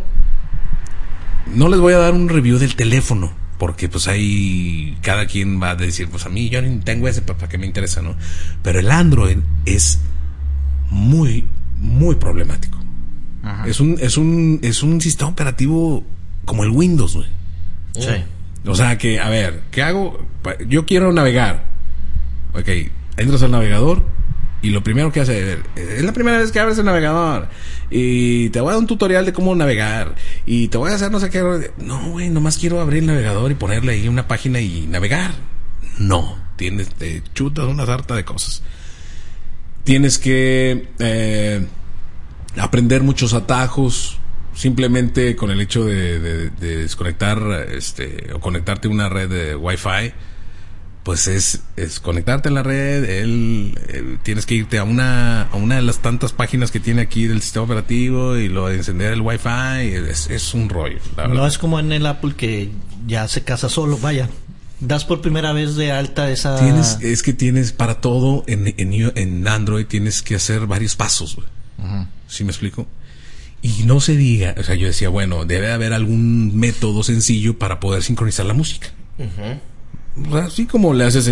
no les voy a dar un review del teléfono, porque pues ahí cada quien va a decir, pues a mí yo ni tengo ese, ¿para qué me interesa, no? Pero el Android es muy, muy problemático. Ajá. Es un sistema operativo como el Windows, güey. Sí. O sea que, a ver, ¿qué hago? Yo quiero navegar. Ok, entras al navegador y lo primero que hace es la primera vez que abres el navegador y te voy a dar un tutorial de cómo navegar y te voy a hacer no sé qué. No, güey, nomás quiero abrir el navegador y ponerle ahí una página y navegar. No, te chutas una sarta de cosas. Tienes que aprender muchos atajos. Simplemente con el hecho de desconectar o conectarte a una red de Wi-Fi, pues es conectarte a la red. Tienes que irte a una de las tantas páginas que tiene aquí del sistema operativo y lo de encender el Wi-Fi. Es un rollo, la verdad. No es como en el Apple que ya se casa solo, vaya. Das por primera vez de alta esa... Tienes para todo en Android tienes que hacer varios pasos, güey. Uh-huh. ¿Sí me explico? Y no se diga, o sea, yo decía, bueno, debe haber algún método sencillo para poder sincronizar la música. Uh-huh. Así como le haces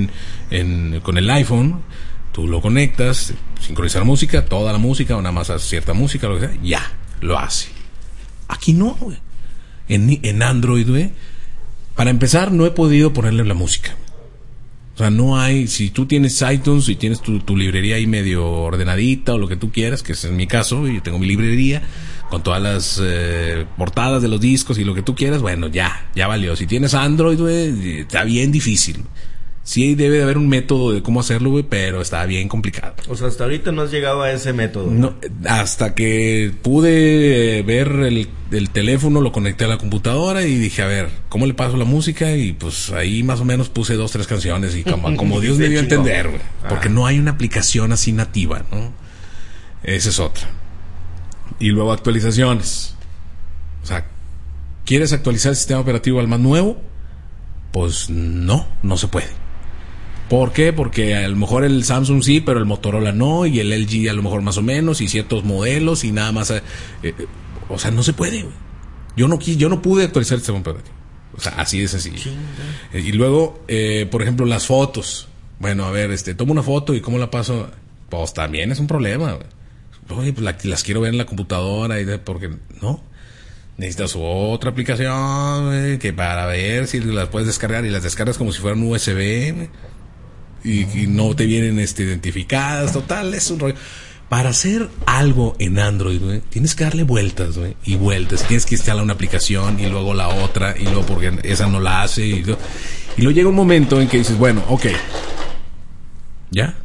con el iPhone, tú lo conectas, sincronizar música, toda la música, o nada más cierta música, lo que sea, ya, lo hace. Aquí no, güey. En Android, güey, para empezar, no he podido ponerle la música. O sea, no hay, si tú tienes iTunes y tienes tu librería ahí medio ordenadita o lo que tú quieras, que es en mi caso, yo tengo mi librería con todas las portadas de los discos y lo que tú quieras, bueno, ya valió. Si tienes Android, güey, está bien difícil. Sí debe de haber un método de cómo hacerlo, güey, pero está bien complicado. O sea, hasta ahorita no has llegado a ese método. No, hasta que pude ver el teléfono, lo conecté a la computadora y dije, a ver, ¿cómo le paso la música? Y pues ahí más o menos puse 2-3 canciones y como Dios me dio a entender, güey. Porque no hay una aplicación así nativa, ¿no? Esa es otra. Y luego actualizaciones. O sea, ¿quieres actualizar el sistema operativo al más nuevo? Pues no se puede. ¿Por qué? Porque a lo mejor el Samsung sí, pero el Motorola no, y el LG a lo mejor más o menos, y ciertos modelos, y nada más. O sea, no se puede, güey. Yo no pude actualizar el sistema operativo. O sea, así de sencillo. Y luego, por ejemplo, las fotos. Bueno, a ver, tomo una foto y ¿cómo la paso? Pues también es un problema. Oye, pues las quiero ver en la computadora porque no. Necesitas otra aplicación que para ver si las puedes descargar y las descargas como si fueran USB y no te vienen identificadas. Total, es un rollo. Para hacer algo en Android, tienes que darle vueltas, y vueltas. Tienes que instalar una aplicación y luego la otra y luego porque esa no la hace y luego llega un momento en que dices, bueno, ok, ¿ya?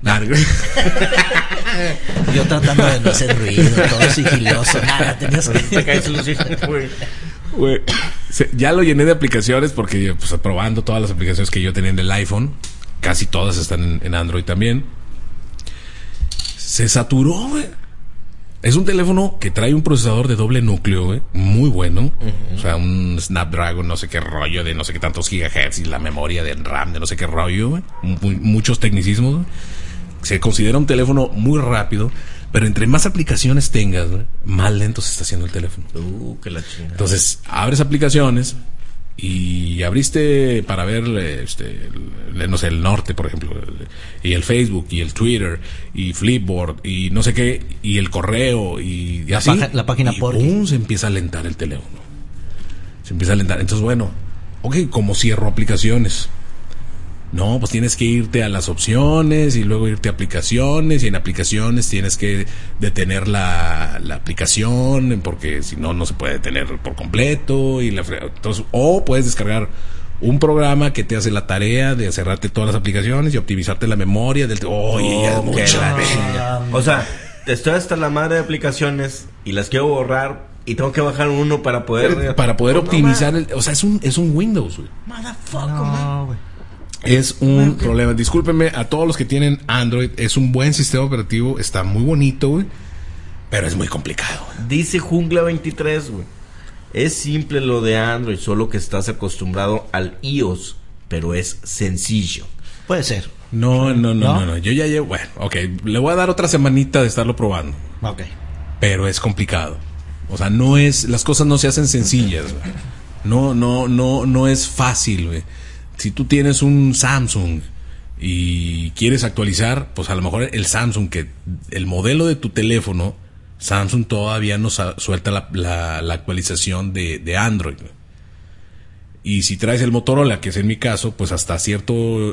Yo tratando de no hacer ruido, todo sigiloso, nada, tenías que... Ya lo llené de aplicaciones porque pues probando todas las aplicaciones que yo tenía en el iPhone, casi todas están en Android también. Se saturó, güey. Es un teléfono que trae un procesador de doble núcleo, güey, muy bueno. O sea, un Snapdragon, no sé qué rollo, de no sé qué tantos gigahertz, y la memoria de RAM de no sé qué rollo, güey. Muchos tecnicismos, güey. Se considera un teléfono muy rápido, pero entre más aplicaciones tengas, güey, más lento se está haciendo el teléfono. Que la chingada. Entonces, abres aplicaciones y abriste para ver no sé, el norte, por ejemplo, y el Facebook y el Twitter y Flipboard y no sé qué, y el correo y así, la página y ¡pum! Se empieza a alentar el teléfono. Se empieza a alentar. Entonces, bueno, ok, ¿cómo cierro aplicaciones? No, pues tienes que irte a las opciones y luego irte a aplicaciones, y en aplicaciones tienes que detener la aplicación porque si no, no se puede detener por completo. Entonces, o puedes descargar un programa que te hace la tarea de cerrarte todas las aplicaciones y optimizarte la memoria del... O sea, estoy hasta la madre de aplicaciones y las quiero borrar y tengo que bajar uno para poder optimizar o sea, es un Windows, güey. Motherfucker, man. güey. Es un problema. Discúlpenme a todos los que tienen Android. Es un buen sistema operativo. Está muy bonito, güey. Pero es muy complicado, güey. Dice Jungla 23, güey. Es simple lo de Android, solo que estás acostumbrado al iOS, pero es sencillo. Puede ser. No. Yo ya llevo... Bueno, ok. Le voy a dar otra semanita de estarlo probando. Ok. Pero es complicado. O sea, las cosas no se hacen sencillas, güey. No es fácil, güey. Si tú tienes un Samsung y quieres actualizar, pues a lo mejor el modelo de tu teléfono, Samsung todavía no suelta la actualización de Android. Y si traes el Motorola, que es en mi caso, pues hasta cierto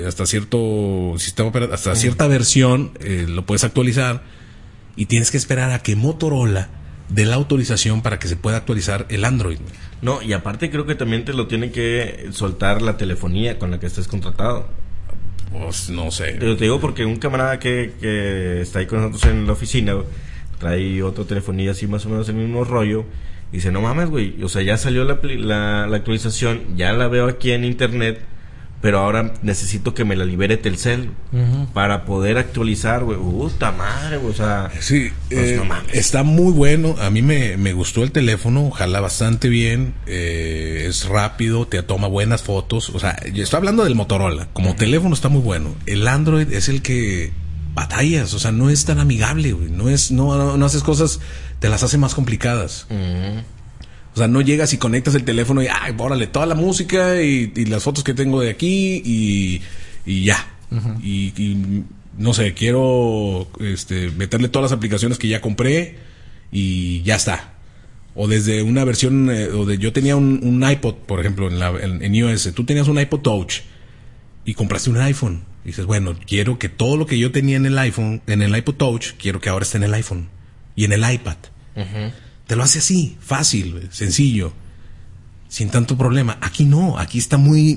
sistema operativo, hasta cierta versión lo puedes actualizar, y tienes que esperar a que Motorola dé la autorización para que se pueda actualizar el Android. No, y aparte creo que también te lo tiene que soltar la telefonía con la que estés contratado. Pues no sé. Te digo porque un camarada que está ahí con nosotros en la oficina, trae otra telefonía así más o menos el mismo rollo, y dice, no mames, güey, o sea, ya salió la actualización, ya la veo aquí en internet, pero ahora necesito que me la libere Telcel para poder actualizar, güey. Puta madre, güey, o sea... Sí, pues no mames. Está muy bueno. A mí me gustó el teléfono, jala bastante bien, es rápido, te toma buenas fotos. O sea, yo estoy hablando del Motorola. Como teléfono está muy bueno. El Android es el que batallas, o sea, no es tan amigable, güey. No haces cosas, te las hace más complicadas. O sea, no llegas y conectas el teléfono y, órale, toda la música y las fotos que tengo de aquí y ya. Y no sé, quiero meterle todas las aplicaciones que ya compré y ya está. O desde una versión, yo tenía un iPod, por ejemplo, en iOS. Tú tenías un iPod Touch y compraste un iPhone. Y dices, bueno, quiero que todo lo que yo tenía en el iPhone, en el iPod Touch, quiero que ahora esté en el iPhone y en el iPad. Te lo hace así, fácil, sencillo, sin tanto problema. Aquí no, aquí está muy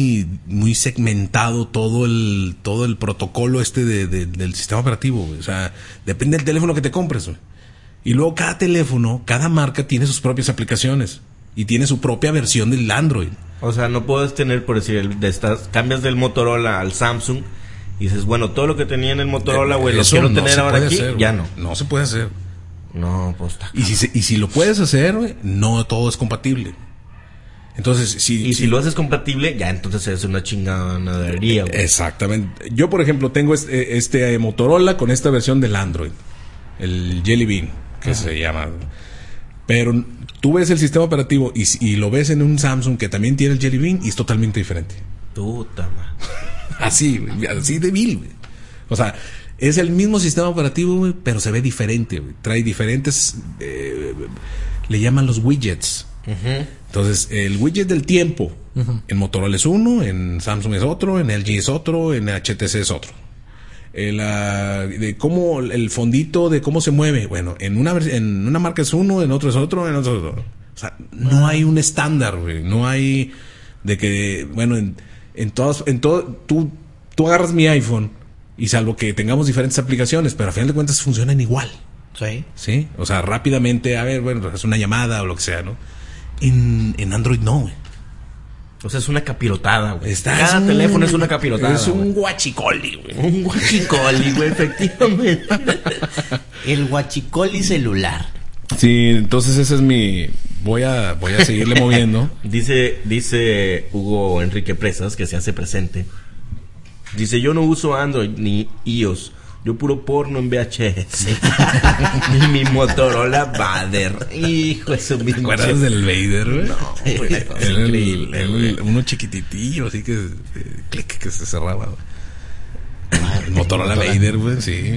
segmentado todo el protocolo del sistema operativo, güey. O sea, depende del teléfono que te compres, güey. Y luego cada teléfono, cada marca tiene sus propias aplicaciones y tiene su propia versión del Android. O sea, no puedes tener, por decir, cambias del Motorola al Samsung y dices, bueno, todo lo que tenía en el Motorola, güey, lo quiero tener ahora aquí, ya no. No se puede hacer. No, pues está. Y si lo puedes hacer, güey, no todo es compatible. Entonces, si lo haces compatible, ya entonces es una chingadería, güey. Exactamente. Yo, por ejemplo, tengo este Motorola con esta versión del Android, el Jelly Bean, que se llama. Pero tú ves el sistema operativo y lo ves en un Samsung que también tiene el Jelly Bean y es totalmente diferente. Puta madre. Así, güey, así de vil, güey. O sea, es el mismo sistema operativo, güey, pero se ve diferente, güey. Trae diferentes... le llaman los widgets. Entonces, el widget del tiempo en Motorola es uno, en Samsung es otro, en LG es otro, en HTC es otro. De cómo el fondito de cómo se mueve, bueno, en una marca es uno, en otro es otro, en otro es otro. O sea, no hay un estándar, güey. No hay de que, bueno, en todo, tú agarras mi iPhone y salvo que tengamos diferentes aplicaciones, pero a final de cuentas funcionan igual. Sí. O sea, rápidamente, a ver, bueno, es una llamada o lo que sea, ¿no? En Android no, güey. O sea, es una capirotada, güey. Cada teléfono es una capirotada. Es un guachicoli, güey. Un guachicoli, güey, efectivamente. El guachicoli celular. Sí, entonces ese es mi... Voy a seguirle moviendo. Dice Hugo Enrique Presas, que se hace presente. Dice, yo no uso Android ni iOS. Yo puro porno en VHS. Y mi Motorola Vader. Hijo de su mismo. ¿Te acuerdas del Vader, güey? No, güey. Es increíble. Uno chiquititillo, así que se cerraba, güey. El Motorola Vader, güey, sí.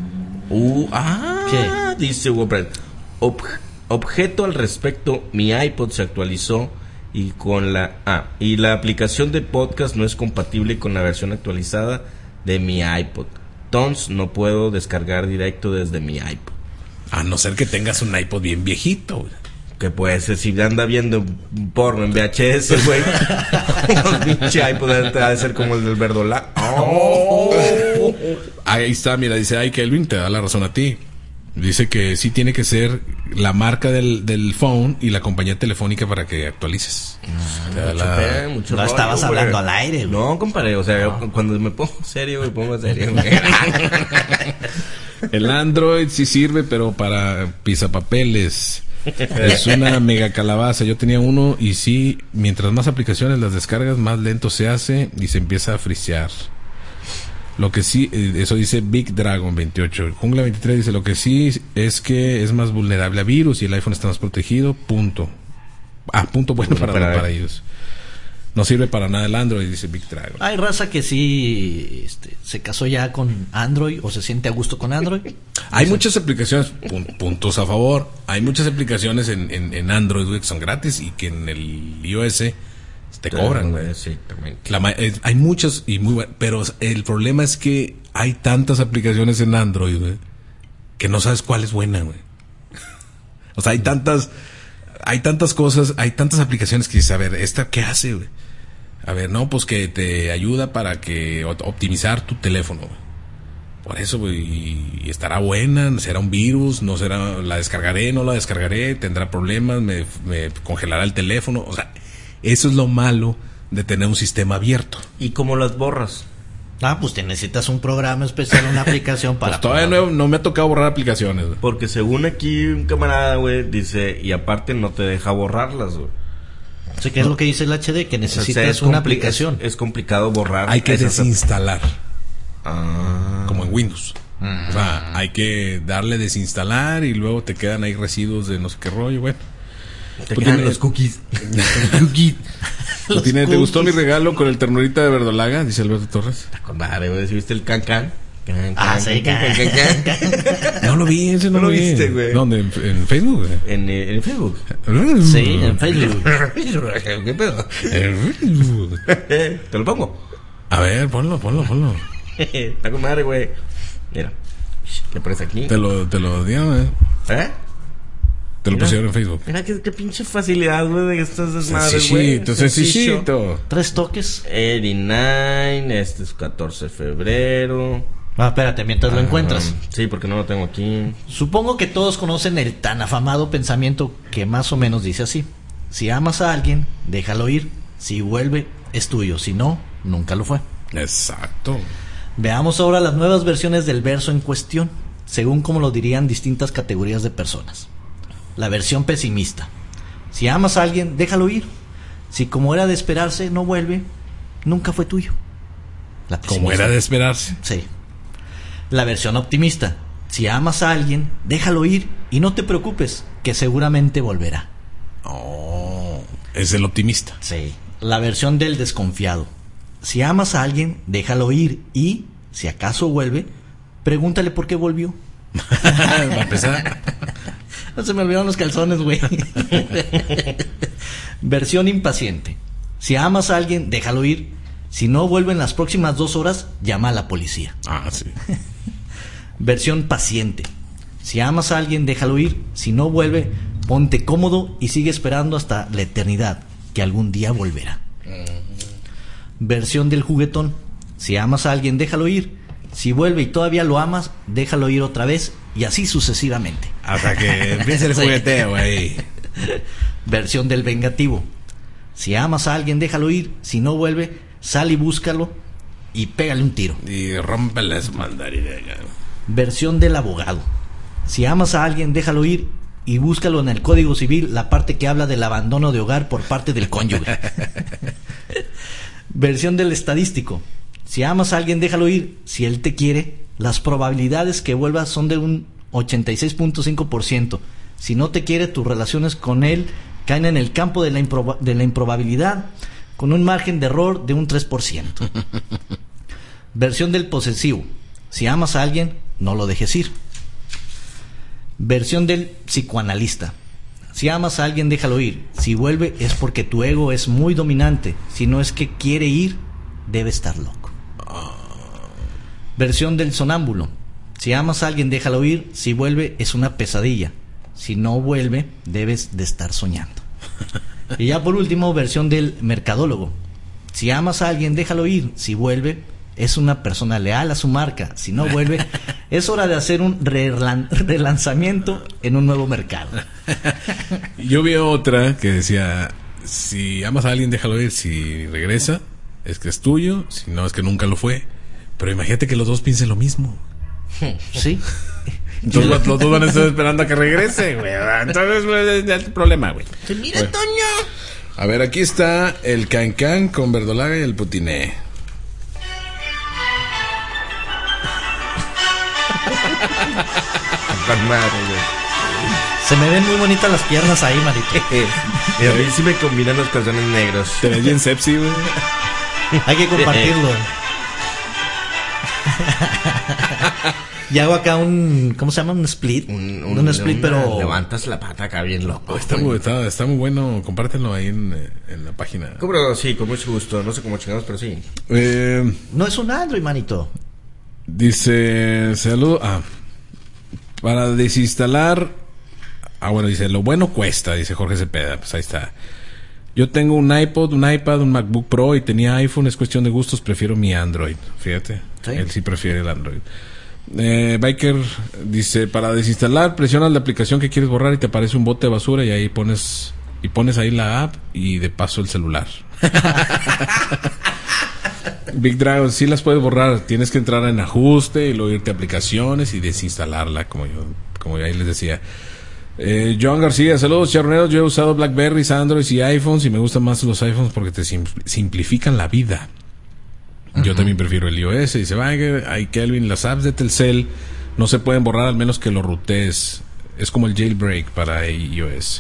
¿Qué? Dice Hugo Presas. Objeto al respecto, mi iPod se actualizó y la aplicación de podcast no es compatible con la versión actualizada de mi iPod. Entonces no puedo descargar directo desde mi iPod. A no ser que tengas un iPod bien viejito, güey. Que pues si anda viendo porno en VHS, güey. Un pinche iPod debe ser como el del Verdolá. Ahí está, mira, dice, ay, Kelvin, te da la razón a ti. Dice que sí tiene que ser la marca del phone y la compañía telefónica para que actualices. Mucho no rollo, estabas hablando al aire, güey. No, compadre, o sea, cuando me pongo serio, me pongo serio. El Android sí sirve, pero para pisapapeles. Es una mega calabaza. Yo tenía uno y sí, mientras más aplicaciones las descargas, más lento se hace y se empieza a frisear. Lo que sí, eso dice Big Dragon 28. Jungla 23 dice, lo que sí es que es más vulnerable a virus y el iPhone está más protegido. Punto bueno para ellos. No sirve para nada el Android, dice Big Dragon. Hay raza que sí se casó ya con Android o se siente a gusto con Android. Hay muchas aplicaciones, puntos a favor. Hay muchas aplicaciones en Android, güey, que son gratis y que en el iOS te cobran, güey. Exactamente. Hay muchas y muy buenas, pero el problema es que hay tantas aplicaciones en Android, güey, que no sabes cuál es buena, güey. O sea, hay tantas cosas, hay tantas aplicaciones que dices, a ver, ¿esta qué hace, güey? A ver, no, pues que te ayuda para que optimizar tu teléfono, güey. Por eso, güey, y estará buena, será un virus, no será, la descargaré, no la descargaré, tendrá problemas, me congelará el teléfono, o sea, eso es lo malo de tener un sistema abierto. ¿Y cómo las borras? Pues te necesitas un programa especial, una aplicación para... Pues todavía no me ha tocado borrar aplicaciones, güey. Porque según aquí un camarada, güey, dice, y aparte no te deja borrarlas, güey. O sea, ¿qué es lo que dice el HD? Que necesitas una aplicación. Es complicado borrar. Hay que desinstalar. Como en Windows. O sea, hay que darle desinstalar y luego te quedan ahí residuos de no sé qué rollo, güey. Te quedan los cookies. ¿Te gustó mi regalo con el ternurita de verdolaga? Dice Alberto Torres. Está con madre, güey. ¿Sí viste el can? Sí, No lo vi, ese no lo vi. Viste, güey. ¿Dónde? ¿En Facebook, güey? En Facebook. Sí, en Facebook. ¿Qué pedo? Te lo pongo. A ver, ponlo. Está con madre, güey. Mira. ¿Qué aparece aquí? Te lo dieron, ¿Eh? Te lo pusieron en Facebook. Mira qué pinche facilidad, güey, de estas desmadres, güey. Sencillito. 3 toques. 89, este es 14 de febrero. Espérate, mientras lo encuentras. Sí, porque no lo tengo aquí. Supongo que todos conocen el tan afamado pensamiento que más o menos dice así: si amas a alguien, déjalo ir. Si vuelve, es tuyo. Si no, nunca lo fue. Exacto. Veamos ahora las nuevas versiones del verso en cuestión, según como lo dirían distintas categorías de personas. La versión pesimista: si amas a alguien, déjalo ir. Si como era de esperarse, no vuelve, nunca fue tuyo. Como era de esperarse. Sí. La versión optimista: Si amas a alguien, déjalo ir y no te preocupes, que seguramente volverá. Oh, es el optimista. Sí. La versión del desconfiado. Si amas a alguien, déjalo ir y, si acaso vuelve, pregúntale por qué volvió. Va a empezar. No se me olvidaron los calzones, güey. Versión impaciente. Si amas a alguien, déjalo ir. Si no vuelve en las próximas 2 horas, llama a la policía. Ah, sí. Versión paciente. Si amas a alguien, déjalo ir. Si no vuelve, ponte cómodo y sigue esperando hasta la eternidad, que algún día volverá. Versión del juguetón. Si amas a alguien, déjalo ir. Si vuelve y todavía lo amas, déjalo ir otra vez y así sucesivamente. Hasta que empiece el jugueteo ahí. Versión del vengativo. Si amas a alguien, déjalo ir. Si no vuelve, sal y búscalo y pégale un tiro. Y rómpele su mandarina. Versión del abogado. Si amas a alguien, déjalo ir y búscalo en el Código Civil, la parte que habla del abandono de hogar por parte del cónyuge. Versión del estadístico. Si amas a alguien, déjalo ir. Si él te quiere, las probabilidades que vuelva son de un 86.5%. Si no te quiere, tus relaciones con él caen en el campo de la improbabilidad, con un margen de error de un 3%. Versión del posesivo. Si amas a alguien, no lo dejes ir. Versión del psicoanalista. Si amas a alguien, déjalo ir. Si vuelve, es porque tu ego es muy dominante. Si no es que quiere ir, debe estar loco. Versión del sonámbulo. Si amas a alguien, déjalo ir. Si vuelve, es una pesadilla. Si no vuelve, debes de estar soñando. Y ya por último, versión del mercadólogo. Si amas a alguien, déjalo ir. Si vuelve, es una persona leal a su marca. Si no vuelve, es hora de hacer un relanzamiento en un nuevo mercado. Yo vi otra que decía: si amas a alguien, déjalo ir. Si regresa, es que es tuyo. Si no, es que nunca lo fue. Pero imagínate que los dos piensen lo mismo. Sí. Entonces los dos van a estar esperando a que regrese, güey. Entonces, güey, es el problema, güey. Mira, Bueno. Toño. A ver, aquí está el cancán con verdolaga y el putiné. Con madre, güey. Se me ven muy bonitas las piernas ahí, manito. Y a mí sí me combinan los calzones negros. Te ves bien sepsi, güey. Hay que compartirlo. Y hago acá un... ¿Cómo se llama? Un split. Un split, pero... Levantas la pata acá bien loco. Está muy bueno. Compártenlo ahí en la página. Cobro, sí, con mucho gusto. No sé cómo chingados, pero sí. No es un Android, manito. Dice... Saludo... para desinstalar... bueno, dice... Lo bueno cuesta, dice Jorge Cepeda. Pues ahí está. Yo tengo un iPod, un iPad, un MacBook Pro y tenía iPhone. Es cuestión de gustos. Prefiero mi Android. Fíjate. ¿Sí? Él sí prefiere el Android. Biker dice: para desinstalar, presionas la aplicación que quieres borrar y te aparece un bote de basura y ahí pones ahí la app y de paso el celular. Big Dragon, sí las puedes borrar. Tienes que entrar en ajuste y luego irte a aplicaciones y desinstalarla, como yo ahí les decía. Joan García, saludos charroneros. Yo he usado Blackberries, Androids y iPhones y me gustan más los iPhones porque te simplifican la vida. Yo también prefiero el iOS. Dice Kelvin, las apps de Telcel no se pueden borrar al menos que lo rootees. Es como el jailbreak para iOS.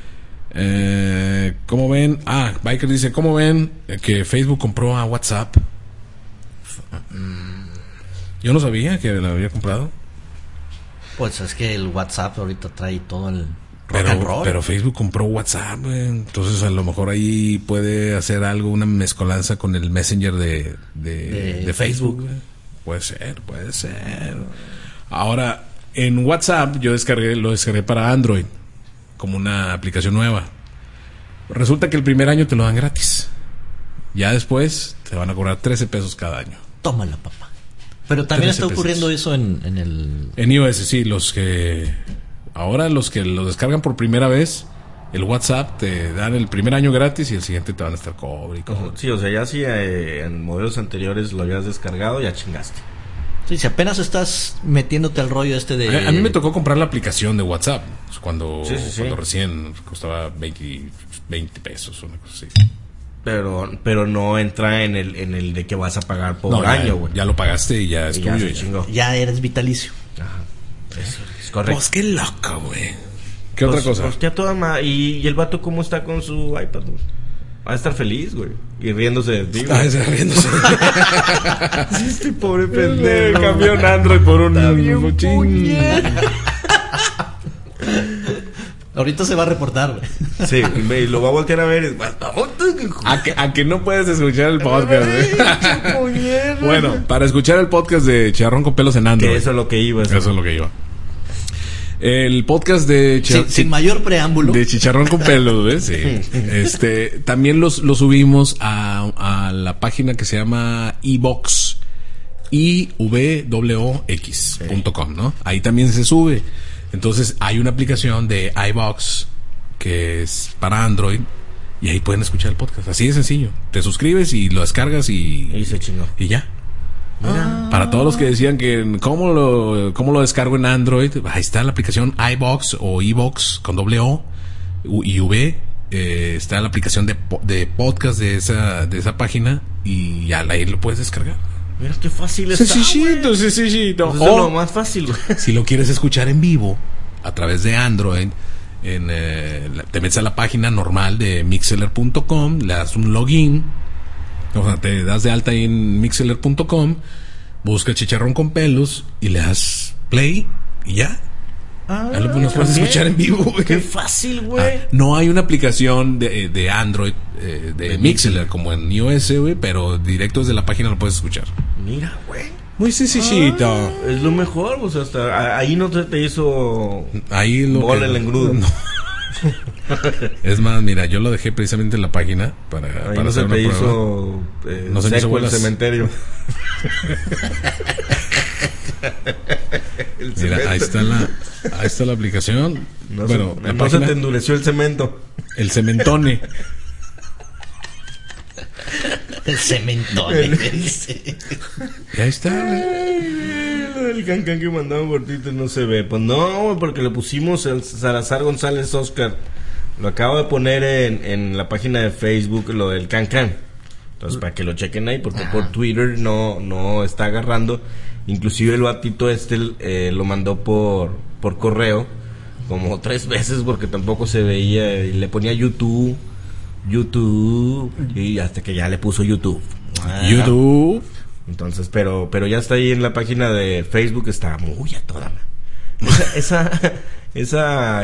¿Cómo ven? Biker dice: ¿cómo ven que Facebook compró a WhatsApp? Yo no sabía que lo había comprado. Pues es que el WhatsApp ahorita trae todo el rock and roll. Pero Facebook compró WhatsApp, güey. Entonces a lo mejor ahí puede hacer algo, una mezcolanza con el Messenger de Facebook, güey. Puede ser. Ahora, en WhatsApp lo descargué para Android como una aplicación nueva. Resulta que el primer año te lo dan gratis. Ya después te van a cobrar 13 pesos cada año. Tómala, papá. Pero también está ocurriendo eso en el... En iOS, sí, los que lo descargan por primera vez, el WhatsApp te dan el primer año gratis y el siguiente te van a estar cobre y cobre. Sí, o sea, ya si en modelos anteriores lo habías descargado, ya chingaste. Sí, si apenas estás metiéndote al rollo de... A mí me tocó comprar la aplicación de WhatsApp cuando recién costaba 20 pesos, una cosa así. Pero no entra en el de que vas a pagar por año, güey. Ya lo pagaste y ya es tuyo. Ya eres vitalicio. Ajá. Eso es correcto. Pues qué loco, güey. ¿Qué otra cosa? Pues ya toda ¿Y el vato cómo está con su iPad, güey? Va a estar feliz, güey. Y riéndose de ti, güey. Riéndose. Sí, este pobre pendejo. Cambió un Android por un bochín. Ahorita se va a reportar, güey. Sí, y lo va a voltear a ver. A que no puedes escuchar el podcast, güey. Bueno, para escuchar el podcast de Chicharrón con Pelos en Android. Que eso es lo que iba. Eso es lo que iba. El podcast de sin mayor preámbulo. De Chicharrón con Pelos, ¿ves? Sí. También lo subimos a la página que se llama iVox. ivox.com, ¿no? Ahí también se sube. Entonces hay una aplicación de iVox que es para Android y ahí pueden escuchar el podcast. Así de sencillo. Te suscribes y lo descargas y se chingó. Y ya. Para todos los que decían que ¿cómo lo descargo en Android? Ahí está la aplicación iVox o iVox con doble O y V. Está la aplicación de podcast de esa página y ya ahí lo puedes descargar. Mira qué fácil está. Sencillito. Pues eso es lo más fácil, güey. Si lo quieres escuchar en vivo a través de Android, te metes a la página normal de mixler.com, le das un login, o sea, te das de alta ahí en mixler.com, busca Chicharrón con Pelos y le das play y ya. Ahí lo puedes escuchar en vivo, güey. Qué fácil, güey. No hay una aplicación de Android de Mixler como en iOS, güey, pero directo desde la página lo puedes escuchar. Mira, güey. Muy sencillito. Es lo mejor, o sea, hasta ahí no te hizo ahí bola el engrudo. No. Es más, mira, yo lo dejé precisamente en la página para no hacer se una te prueba. Hizo No se me hizo el bolas. cementerio. Mira, ahí está la aplicación. No, bueno, la no página, se te endureció el cemento. el cementone. El cementone. Y ahí está, güey. El cancán que mandamos por Twitter no se ve. Pues no, güey, porque le pusimos el Salazar González Oscar. Lo acabo de poner en la página de Facebook, lo del cancán. Entonces, para que lo chequen ahí, porque por Twitter no está agarrando. Inclusive el batito lo mandó por correo como 3 veces porque tampoco se veía. Y le ponía YouTube y hasta que ya le puso YouTube. YouTube. Entonces, pero ya está ahí en la página de Facebook, está muy a toda esa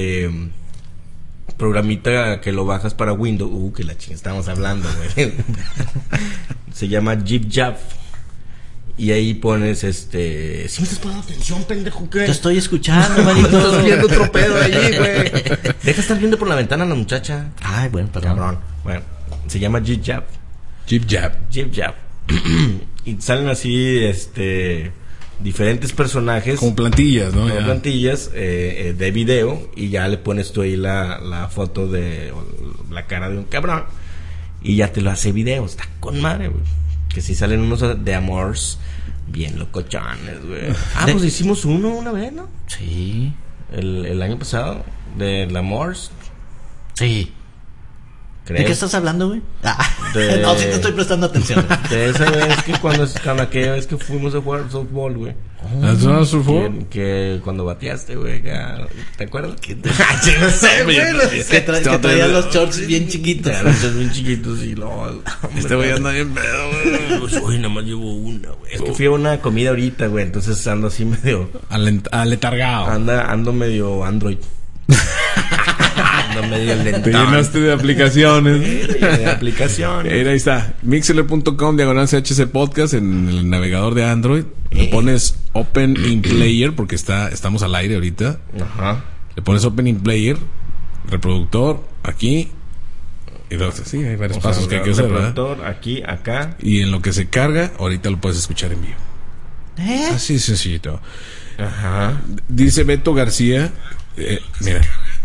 programita que lo bajas para Windows, que la chinga estamos hablando, güey. Se llama JibJab. Y ahí pones si me estás poniendo atención, pendejo, ¿qué? Te estoy escuchando, manito. Estás viendo otro pedo ahí, güey. Deja de estar viendo por la ventana a la muchacha. Ay, bueno, perdón. Cabrón. Bueno, se llama JibJab. JibJab. Y salen así, diferentes personajes. Como plantillas, ¿no? Como plantillas de video. Y ya le pones tú ahí la foto de la cara de un cabrón. Y ya te lo hace video. Está con madre, güey. Que si salen unos de amors bien locochones, güey. Pues hicimos uno una vez, ¿no? Sí. El año pasado. Del amors. Sí. ¿Crees? ¿De qué estás hablando, güey? De... No, sí te estoy prestando atención. De esa vez que cuando aquella vez que fuimos a jugar softball, güey. Que cuando bateaste, güey. ¿Te acuerdas? No sé, güey. Que traía los shorts bien chiquitos. Los shorts bien chiquitos y luego... güey anda bien pedo, güey. Pues hoy nada más llevo una, güey. Es que fui a una comida ahorita, güey. Entonces ando así medio... Aletargado. Ando medio Android. Medio lentón. Te llenaste de aplicaciones. Ahí está. Mixler.com/CHC Podcast en el navegador de Android. Le pones Open in Player porque estamos al aire ahorita. Ajá. Le pones Open in Player, reproductor, aquí. Y entonces, sí, hay varios pasos que hay que hacer, ¿verdad? Reproductor, aquí, acá. Y en lo que se carga, ahorita lo puedes escuchar en vivo. Así sencillito. Ajá. Dice Beto García. Mira.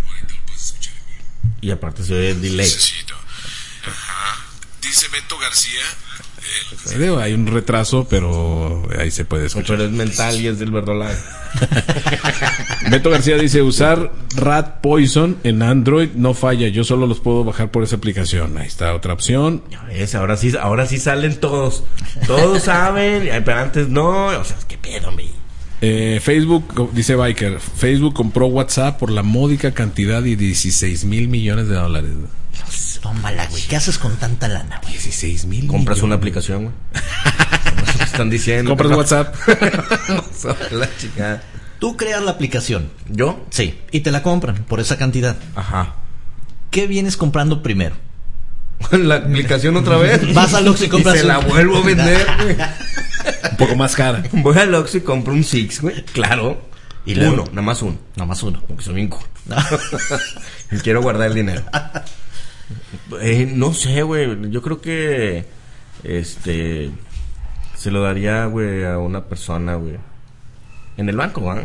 Y aparte se ve el delay. Ajá. Dice Beto García. Hay un retraso, pero ahí se puede escuchar. Pero es mental y es del verdolago. Beto García dice: usar Rat Poison en Android no falla. Yo solo los puedo bajar por esa aplicación. Ahí está otra opción. Ya ves, ahora sí salen todos. Todos saben, pero antes no. O sea, qué pedo, mi. Facebook, dice Biker, Facebook compró WhatsApp por la módica cantidad de $16 mil millones. Tómala, güey. ¿Qué haces con tanta lana, güey? 16 mil. Compras una aplicación, güey. Eso están diciendo. Compras WhatsApp. La chingada. Tú creas la aplicación. ¿Yo? Sí. Y te la compran por esa cantidad. Ajá. ¿Qué vienes comprando primero? La aplicación otra vez. Vas al Oxxo y compras se la vuelvo a vender, güey. Un poco más cara. Voy al Oxxo y compro un Six, güey. Claro. Y luego, nada más uno. Porque Soy bien cool. Y quiero guardar el dinero. No sé, güey. Yo creo que se lo daría, güey, a una persona, güey. En el banco, ¿no?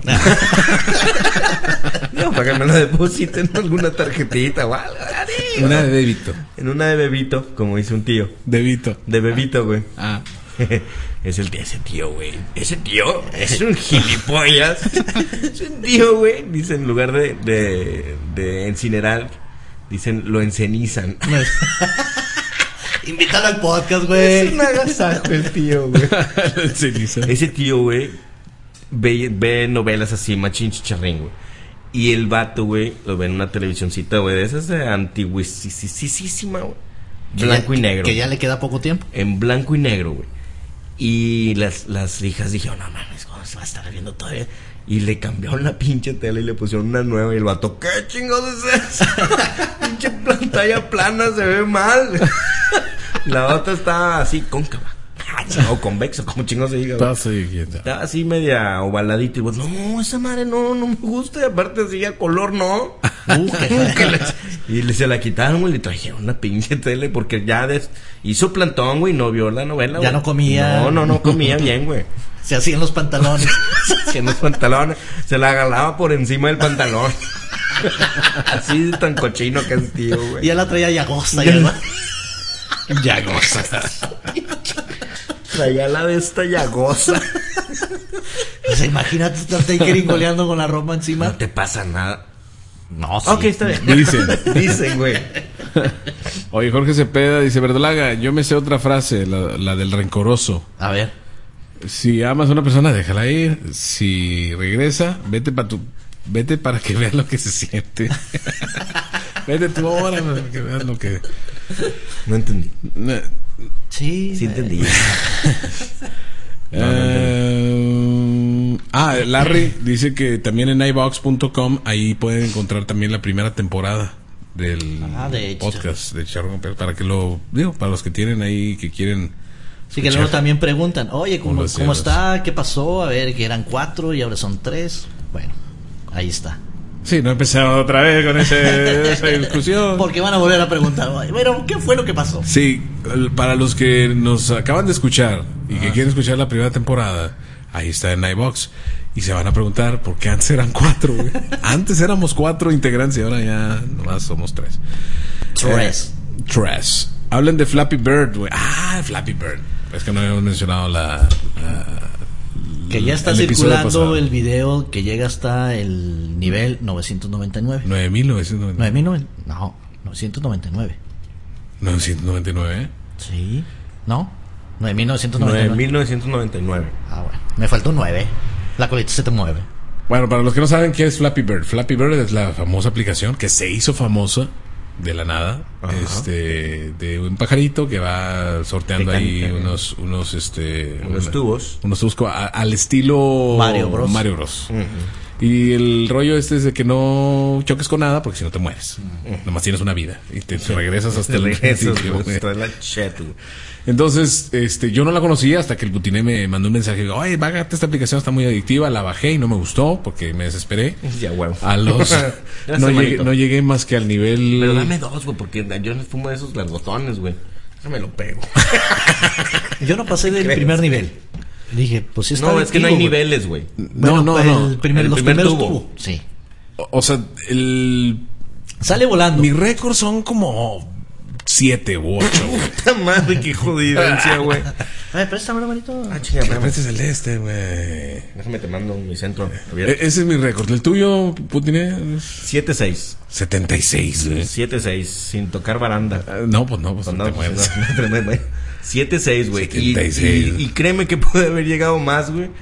No, para que me lo depositen en alguna tarjetita o algo. Una de débito. En una de bebito, como dice un tío. Débito. De bebito, güey. Ah. Ese tío, güey. Ese tío es un gilipollas. Es un tío, güey. Dicen, en lugar de incinerar, dicen, lo encenizan. Invítalo al podcast, güey. Es un agasajo el tío, güey. Ese tío, güey, ve novelas así, machín chicharrín, güey. Y el vato, güey, lo ve en una televisioncita, güey, de esas de antiguísima, güey. Blanco y negro. Que ya le queda poco tiempo. En blanco y negro, güey. Y las hijas dijeron, no mames, ¿cómo se va a estar viendo todavía? Y le cambiaron la pinche tele y le pusieron una nueva. Y el vato, ¿qué chingados es eso? Pinche pantalla plana, se ve mal. La otra está así, cóncava. O convexo, como chingados se diga. Está así media ovaladita. Y vos, no, esa madre no me gusta. Y aparte así a color, no. Y se la quitaron, güey. Le trajeron una pinche tele porque ya hizo plantón, güey. No vio la novela, ya güey. No comía. No comía bien, güey. Se hacían los pantalones. Se la agarraba por encima del pantalón. Así de tan cochino que es tío, güey. Y ya la traía llagosa. Llagosa. Traía la de esta llagosa. Pues imagínate estarte ahí gringoleando con la ropa encima. No te pasa nada. No, sí. Ok, está bien. Dicen, güey. Oye, Jorge Cepeda dice, Verdolaga, yo me sé otra frase, la del rencoroso. A ver. Si amas a una persona, déjala ir. Si regresa, vete para que veas lo que se siente. Vete tú ahora para que veas lo que... No entendí. Sí entendí. Larry dice que también en iVox.com ahí pueden encontrar también la primera temporada del podcast de Chicharrón, para que lo digo, para los que tienen ahí, que quieren. Sí, que luego también preguntan, oye, ¿cómo está? ¿Qué pasó? A ver, que eran 4 y ahora son 3. Bueno, ahí está. Sí, no empezamos otra vez con esa discusión. Porque van a volver a preguntar, bueno, ¿qué fue lo que pasó? Sí, para los que nos acaban de escuchar y que quieren escuchar la primera temporada, ahí está en iVox. Y se van a preguntar, ¿por qué antes eran 4, güey? Antes éramos 4 integrantes y ahora ya nomás somos 3. 3. Hablen de Flappy Bird, güey. Flappy Bird. Es que no habíamos mencionado que ya está circulando el video que llega hasta el nivel 999. 9.999. No, 999. 999, ¿eh? Sí. ¿No? 9.999. 9.999. Bueno. Me faltó 9. La colita se te mueve. Bueno, para los que no saben qué es Flappy Bird. Flappy Bird es la famosa aplicación que se hizo famosa de la nada. De un pajarito que va sorteando ahí unos tubos. Unos tubos al estilo Mario Bros. Uh-huh. Y el rollo es de que no choques con nada porque si no te mueres. Nomás tienes una vida y te regresas hasta el principio. Entonces, yo no la conocía hasta que el Butiné me mandó un mensaje. Oye, bájate esta aplicación, está muy adictiva. La bajé y no me gustó porque me desesperé. Ya, huevo. No llegué más que al nivel... Pero dame 2, güey, porque yo fumo de esos largotones, güey. Déjame lo pego. Yo no pasé del primer nivel. Dije, pues sí está adictivo, es que no hay niveles, güey. No. Los primeros tubo. Sí. O sea, sale volando. Mi récord son como 7 u 8. Puta madre, qué jodidencia, güey. A ver, préstame, hermanito. Chinga, prestes el de güey. Déjame te mando mi centro. Ese es mi récord. ¿El tuyo, Putiné? 7-6. 76, güey. 7-6, sin tocar baranda. No, pues no, pues no te mueres. 7-6, güey. 76. Y créeme que puede haber llegado más, güey.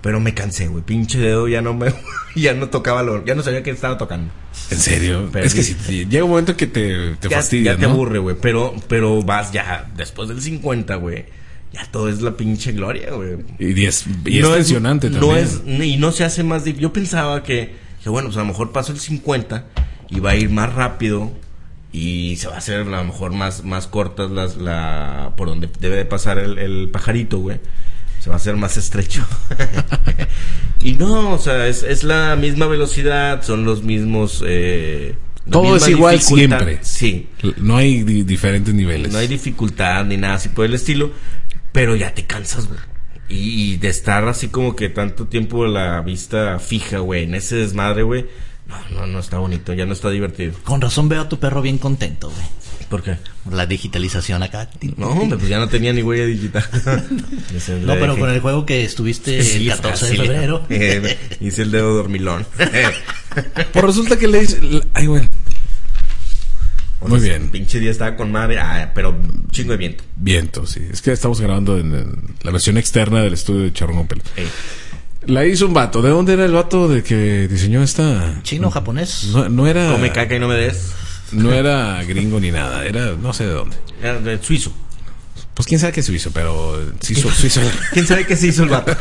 Pero me cansé, güey. Pinche dedo ya no tocaba ya no sabía que estaba tocando. ¿En serio? Es que si llega un momento que te fastidia, ya te aburre, güey. Pero vas ya, después del 50, güey. Ya todo es la pinche gloria, güey. Y es tensionante también. Y no se hace más difícil. Yo pensaba que bueno, pues a lo mejor paso el 50 y va a ir más rápido. Y se va a hacer a lo mejor más cortas por donde debe de pasar el pajarito, güey. Se va a hacer más estrecho. Y no, o sea, es la misma velocidad, son los mismos... todo es igual siempre. Sí. No hay diferentes niveles. No hay dificultad ni nada así por el estilo, pero ya te cansas, güey. Y de estar así como que tanto tiempo la vista fija, güey, en ese desmadre, güey. No está bonito, ya no está divertido. Con razón veo a tu perro bien contento, güey. ¿Por qué? Por la digitalización acá. No, hombre, pues ya no tenía ni huella digital. No, pero con el juego que estuviste el 14 de febrero. Hice el dedo dormilón. Pues resulta que le dice... Ay, güey. Muy bien. Pinche día estaba con madre. Pero chingo de viento. Viento, sí. Es que estamos grabando en la versión externa del estudio de Charrongopel. La hizo un vato. ¿De dónde era el vato de que diseñó esta? ¿Chino, japonés? No era... Come caca y no me des. No era gringo ni nada. Era no sé de dónde. Era de suizo. Pues quién sabe qué suizo, pero suizo. ¿Quién sabe qué se hizo el vato?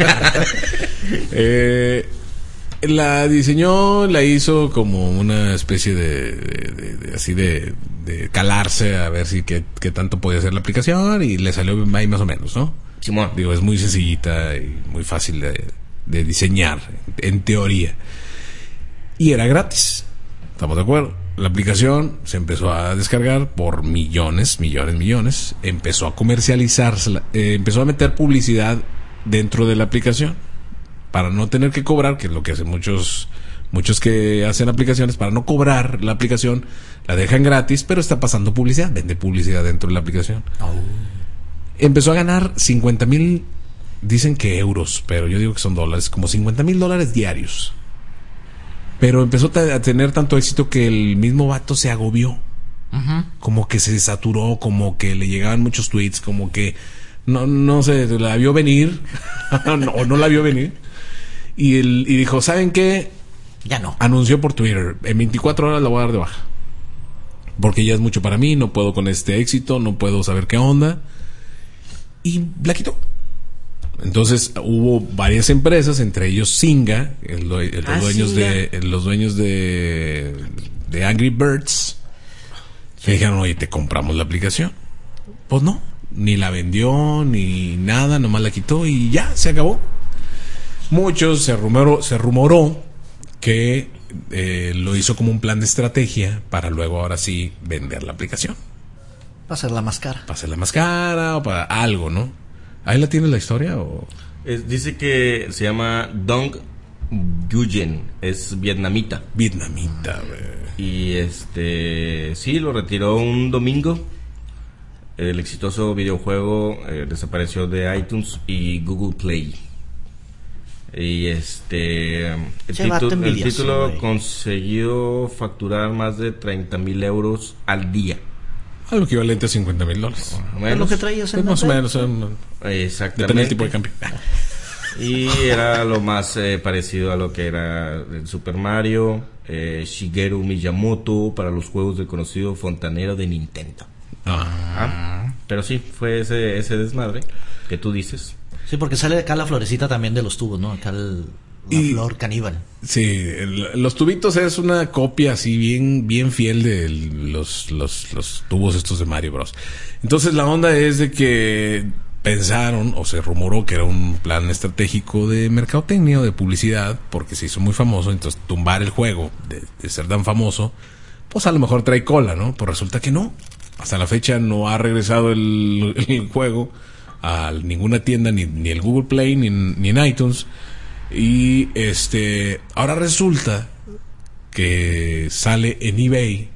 La diseñó, la hizo como una especie de calarse a ver si qué tanto podía hacer la aplicación y le salió ahí más o menos, ¿no? Simón. Digo, es muy sencillita y muy fácil de diseñar, en teoría. Y era gratis. ¿Estamos de acuerdo? La aplicación se empezó a descargar por millones. Empezó a comercializarse, empezó a meter publicidad dentro de la aplicación para no tener que cobrar, que es lo que hacen muchos que hacen aplicaciones. Para no cobrar la aplicación, la dejan gratis, pero está pasando publicidad, vende publicidad dentro de la aplicación. Empezó a ganar 50,000, dicen que euros, pero yo digo que son dólares, como $50,000 diarios. Pero empezó a tener tanto éxito que el mismo vato se agobió. Uh-huh. Como que se saturó, como que le llegaban muchos tweets, como que no sé, la vio venir o no la vio venir. Y dijo, ¿saben qué? Ya no. Anunció por Twitter, en 24 horas la voy a dar de baja. Porque ya es mucho para mí, no puedo con este éxito, no puedo saber qué onda. Y la quitó. Entonces hubo varias empresas, entre ellos Zynga, los dueños de Angry Birds, que dijeron, oye, te compramos la aplicación. Pues no, ni la vendió ni nada, nomás la quitó y ya, se acabó. Muchos se rumoró que lo hizo como un plan de estrategia para luego ahora sí vender la aplicación. Para hacerla más cara. Para hacerla más cara o para algo, ¿no? ¿Ahí la tiene la historia o...? Dice que se llama Dong Nguyen, es vietnamita. Vietnamita, güey. Y sí, lo retiró un domingo. El exitoso videojuego desapareció de iTunes y Google Play. Y el título consiguió facturar más de 30,000 euros al día. Algo equivalente a $50,000. Es lo que traías en más o menos. Exactamente. Depende del tipo de cambio. Y era lo más parecido a lo que era el Super Mario, Shigeru Miyamoto para los juegos del conocido fontanero de Nintendo. Pero sí, fue ese desmadre que tú dices. Sí, porque sale acá la florecita también de los tubos, ¿no? Acá la flor caníbal. Sí, los tubitos es una copia así bien fiel de los tubos estos de Mario Bros. Entonces la onda es de que pensaron o se rumoró que era un plan estratégico de mercadotecnia o de publicidad, porque se hizo muy famoso. Entonces tumbar el juego de ser tan famoso, pues a lo mejor trae cola, ¿no? Pues resulta que no. Hasta la fecha no ha regresado el juego a ninguna tienda, ni el Google Play, ni en iTunes. Y ahora resulta que sale en eBay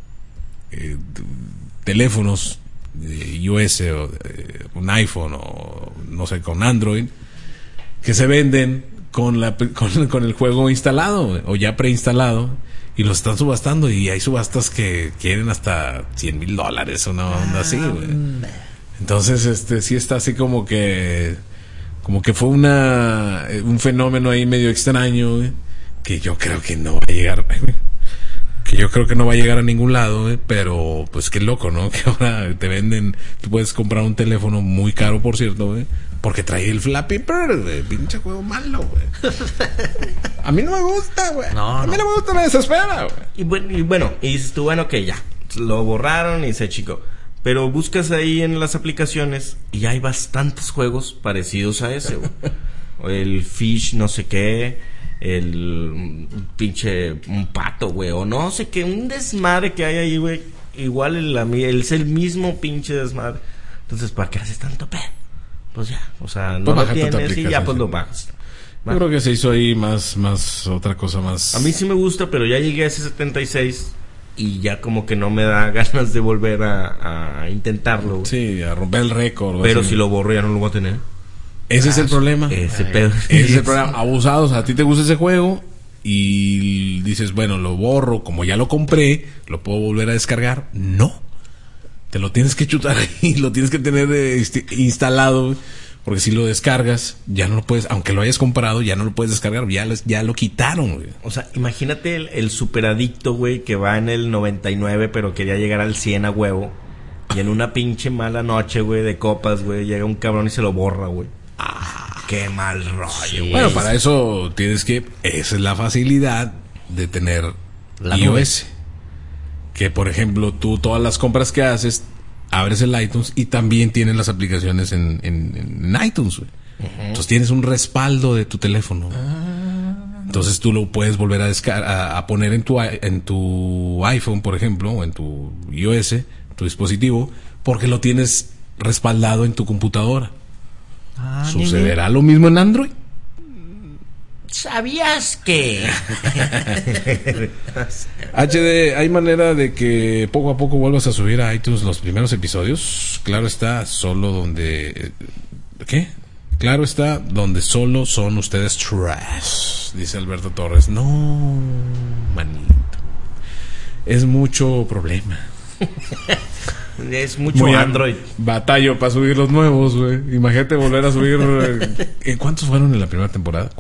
teléfonos iOS o un iPhone o no sé, con Android, que se venden con el juego instalado o ya preinstalado, y los están subastando, y hay subastas que quieren hasta $100,000, una onda así, güey. Entonces sí está así como que como que fue un fenómeno ahí medio extraño, güey, que yo creo que no va a llegar, que yo creo que no va a llegar a ningún lado, güey, pero pues qué loco, ¿no? Que ahora te venden, tú puedes comprar un teléfono muy caro, por cierto, güey, porque trae el Flappy Bird, güey, pinche juego malo, güey. A mí no me gusta, güey. A mí no me gusta, me desespera, güey. Y bueno, y dices tú, bueno, que ya, lo borraron y se achicó. Pero buscas ahí en las aplicaciones y hay bastantes juegos parecidos a ese, güey. El Fish no sé qué, el pinche un pato, güey, o no sé qué, un desmadre que hay ahí, güey. Igual es el mismo pinche desmadre. Entonces, ¿para qué haces tanto pedo? Pues ya, o sea, no lo tienes y ya pues lo bajas. Yo creo que se hizo ahí más otra cosa más. A mí sí me gusta, pero ya llegué a ese 76 y ya como que no me da ganas de volver a intentarlo, güey. Sí, a romper el récord. Pero si lo borro ya no lo voy a tener. Ese es el problema. Ese es el problema. Abusados, a ti te gusta ese juego y dices, bueno, lo borro, como ya lo compré, lo puedo volver a descargar. No. Te lo tienes que chutar ahí, lo tienes que tener instalado, porque si lo descargas, ya no lo puedes, aunque lo hayas comprado, ya no lo puedes descargar, ya lo quitaron, güey. O sea, imagínate el superadicto, güey, que va en el 99, pero quería llegar al 100 a huevo, y en una pinche mala noche, güey, de copas, güey, llega un cabrón y se lo borra, güey. Qué mal rollo, güey. Bueno, para eso esa es la facilidad de tener la iOS. Que, por ejemplo, tú todas las compras que haces, abres el iTunes y también tienes las aplicaciones en iTunes, güey. Entonces tienes un respaldo de tu teléfono. Entonces tú lo puedes volver a poner en tu iPhone, por ejemplo, o en tu iOS, tu dispositivo, porque lo tienes respaldado en tu computadora. ¿Sucederá lo mismo en Android? ¿Sabías que? HD, ¿hay manera de que poco a poco vuelvas a subir a iTunes los primeros episodios? Claro está, solo donde... ¿Qué? Claro está, donde solo son ustedes trash, dice Alberto Torres. No, manito. Es mucho problema. Es mucho Android. Batallo para subir los nuevos, güey. Imagínate volver a subir. ¿Cuántos fueron en la primera temporada?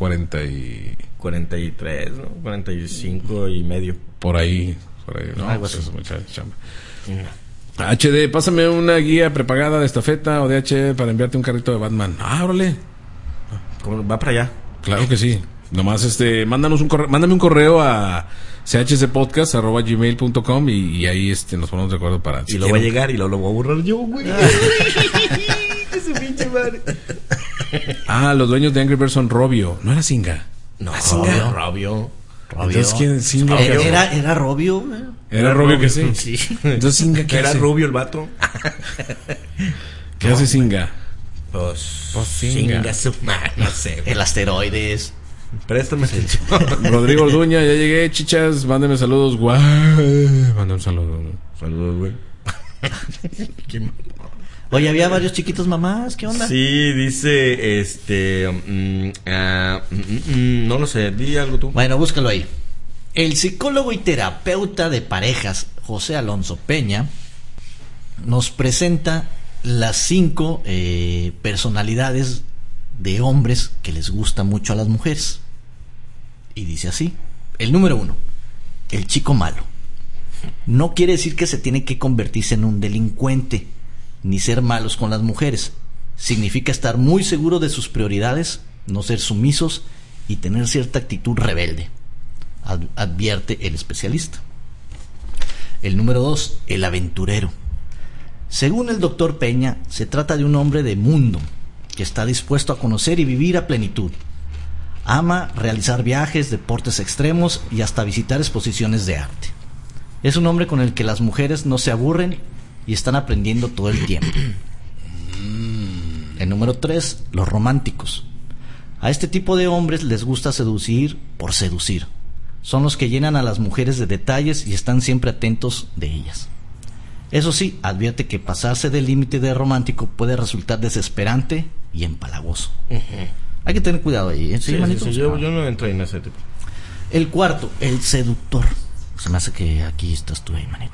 43, ¿no? 45 y medio. Por ahí. No, pues eso es mucha chamba. HD, pásame una guía prepagada de estafeta o de H para enviarte un carrito de Batman. Órale. Va para allá. Claro que sí. Nomás mándame un correo a chcpodcast@gmail.com y ahí nos ponemos de acuerdo para... Y lo va a llegar y lo voy a borrar yo, güey. Ese pinche madre. Los dueños de Angry Birds son Robio. ¿No era Singa? No, Robio. Entonces, ¿quién? Singa. Era Robio, güey. Era Robio que sí. Entonces, Singa, ¿qué era hace? Rubio el vato. ¿Qué hace Singa? Pues Singa. su madre, no sé. El asteroides. Préstame atención. Rodrigo Orduña, ya llegué, chichas. Mándeme saludos, guay. Mándame un saludo. Saludos, güey. Oye, había varios chiquitos mamás, ¿qué onda? Sí, dice, no lo sé, di algo tú. Bueno, búscalo ahí. El psicólogo y terapeuta de parejas, José Alonso Peña, nos presenta las 5 personalidades de hombres que les gusta mucho a las mujeres. Y dice así: el número 1, el chico malo. No quiere decir que se tiene que convertirse en un delincuente ni ser malos con las mujeres. Significa estar muy seguro de sus prioridades, no ser sumisos y tener cierta actitud rebelde, advierte el especialista. El número 2, el aventurero. Según el doctor Peña, se trata de un hombre de mundo que está dispuesto a conocer y vivir a plenitud. Ama realizar viajes, deportes extremos y hasta visitar exposiciones de arte. Es un hombre con el que las mujeres no se aburren y están aprendiendo todo el tiempo. El número 3, los románticos. A este tipo de hombres les gusta seducir por seducir. Son los que llenan a las mujeres de detalles y están siempre atentos de ellas. Eso sí, advierte que pasarse del límite de romántico puede resultar desesperante y empalagoso. Hay que tener cuidado ahí, ¿eh? ¿Sí, manito? Sí, yo no entro en ese tipo. El cuarto, el seductor. Se me hace que aquí estás tú ahí, manito.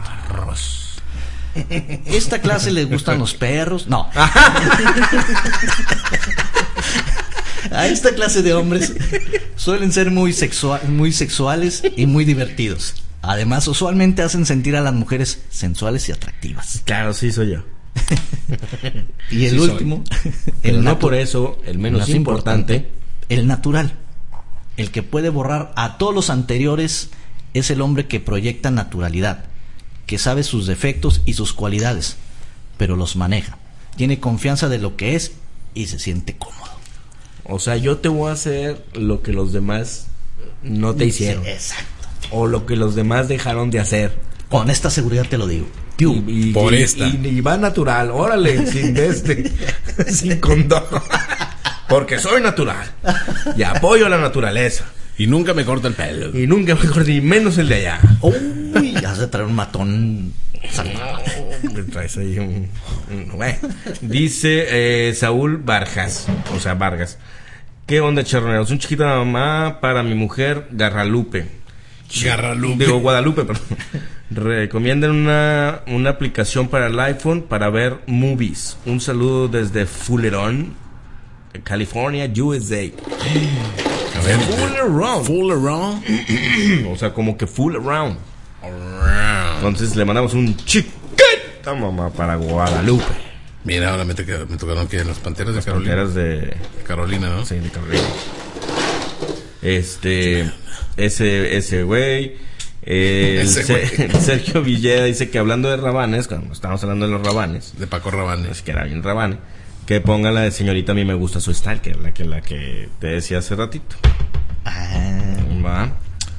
Esta clase le gustan los perros. No. A esta clase de hombres suelen ser muy sexuales y muy divertidos. Además, usualmente hacen sentir a las mujeres sensuales y atractivas. Claro, sí soy yo. Y el Sí último, Pero no por eso, el menos importante, el natural. El que puede borrar a todos los anteriores es el hombre que proyecta naturalidad, que sabe sus defectos y sus cualidades, pero los maneja. Tiene confianza de lo que es y se siente cómodo. O sea, yo te voy a hacer lo que los demás no te hicieron. Sí, exacto. O lo que los demás dejaron de hacer. Con esta seguridad te lo digo. Y va natural, órale, sin condón. Porque soy natural. Y apoyo la naturaleza. Y nunca me corta el pelo. Y nunca me corta, ni menos el de allá. Uy, has de traer un matón. Me traes ahí bueno. Dice Saúl Vargas. O sea, Vargas. ¿Qué onda, charroneros? Un chiquito de mamá para mi mujer, Guadalupe. Digo, Guadalupe, perdón. Recomiendan una aplicación para el iPhone para ver movies. Un saludo desde Fullerton, California, USA. A ver, full around. O sea, como que full around. Entonces le mandamos un chiquita mamá para Guadalupe. Mira, ahora me tocaron que las panteras de Carolina. Panteras de Carolina, ¿no? Sí, de Carolina. Ese güey. Sergio Villeda dice que hablando de rabanes, cuando estamos hablando de los rabanes, De Paco Rabannes. que era bien rabane, que ponga la de señorita, a mí me gusta su style, que es la que te decía hace ratito. Va.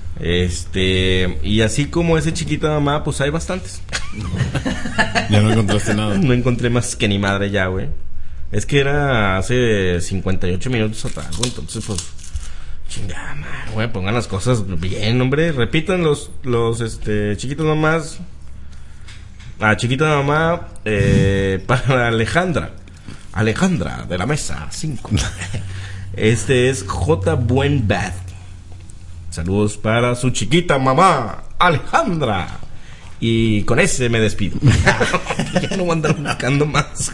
Y así como ese chiquito mamá, pues hay bastantes. Ya no encontraste nada. No encontré más que ni madre ya, güey. Es que era hace 58 minutos atrás, güey. Entonces, pues, chingada madre, güey. Pongan las cosas bien, hombre. Repitan los chiquitos mamás. Chiquita mamá, para Alejandra de la mesa 5. Este es J. Buenbad. Saludos para su chiquita mamá, Alejandra. Y con ese me despido. Ya no voy a andar buscando más.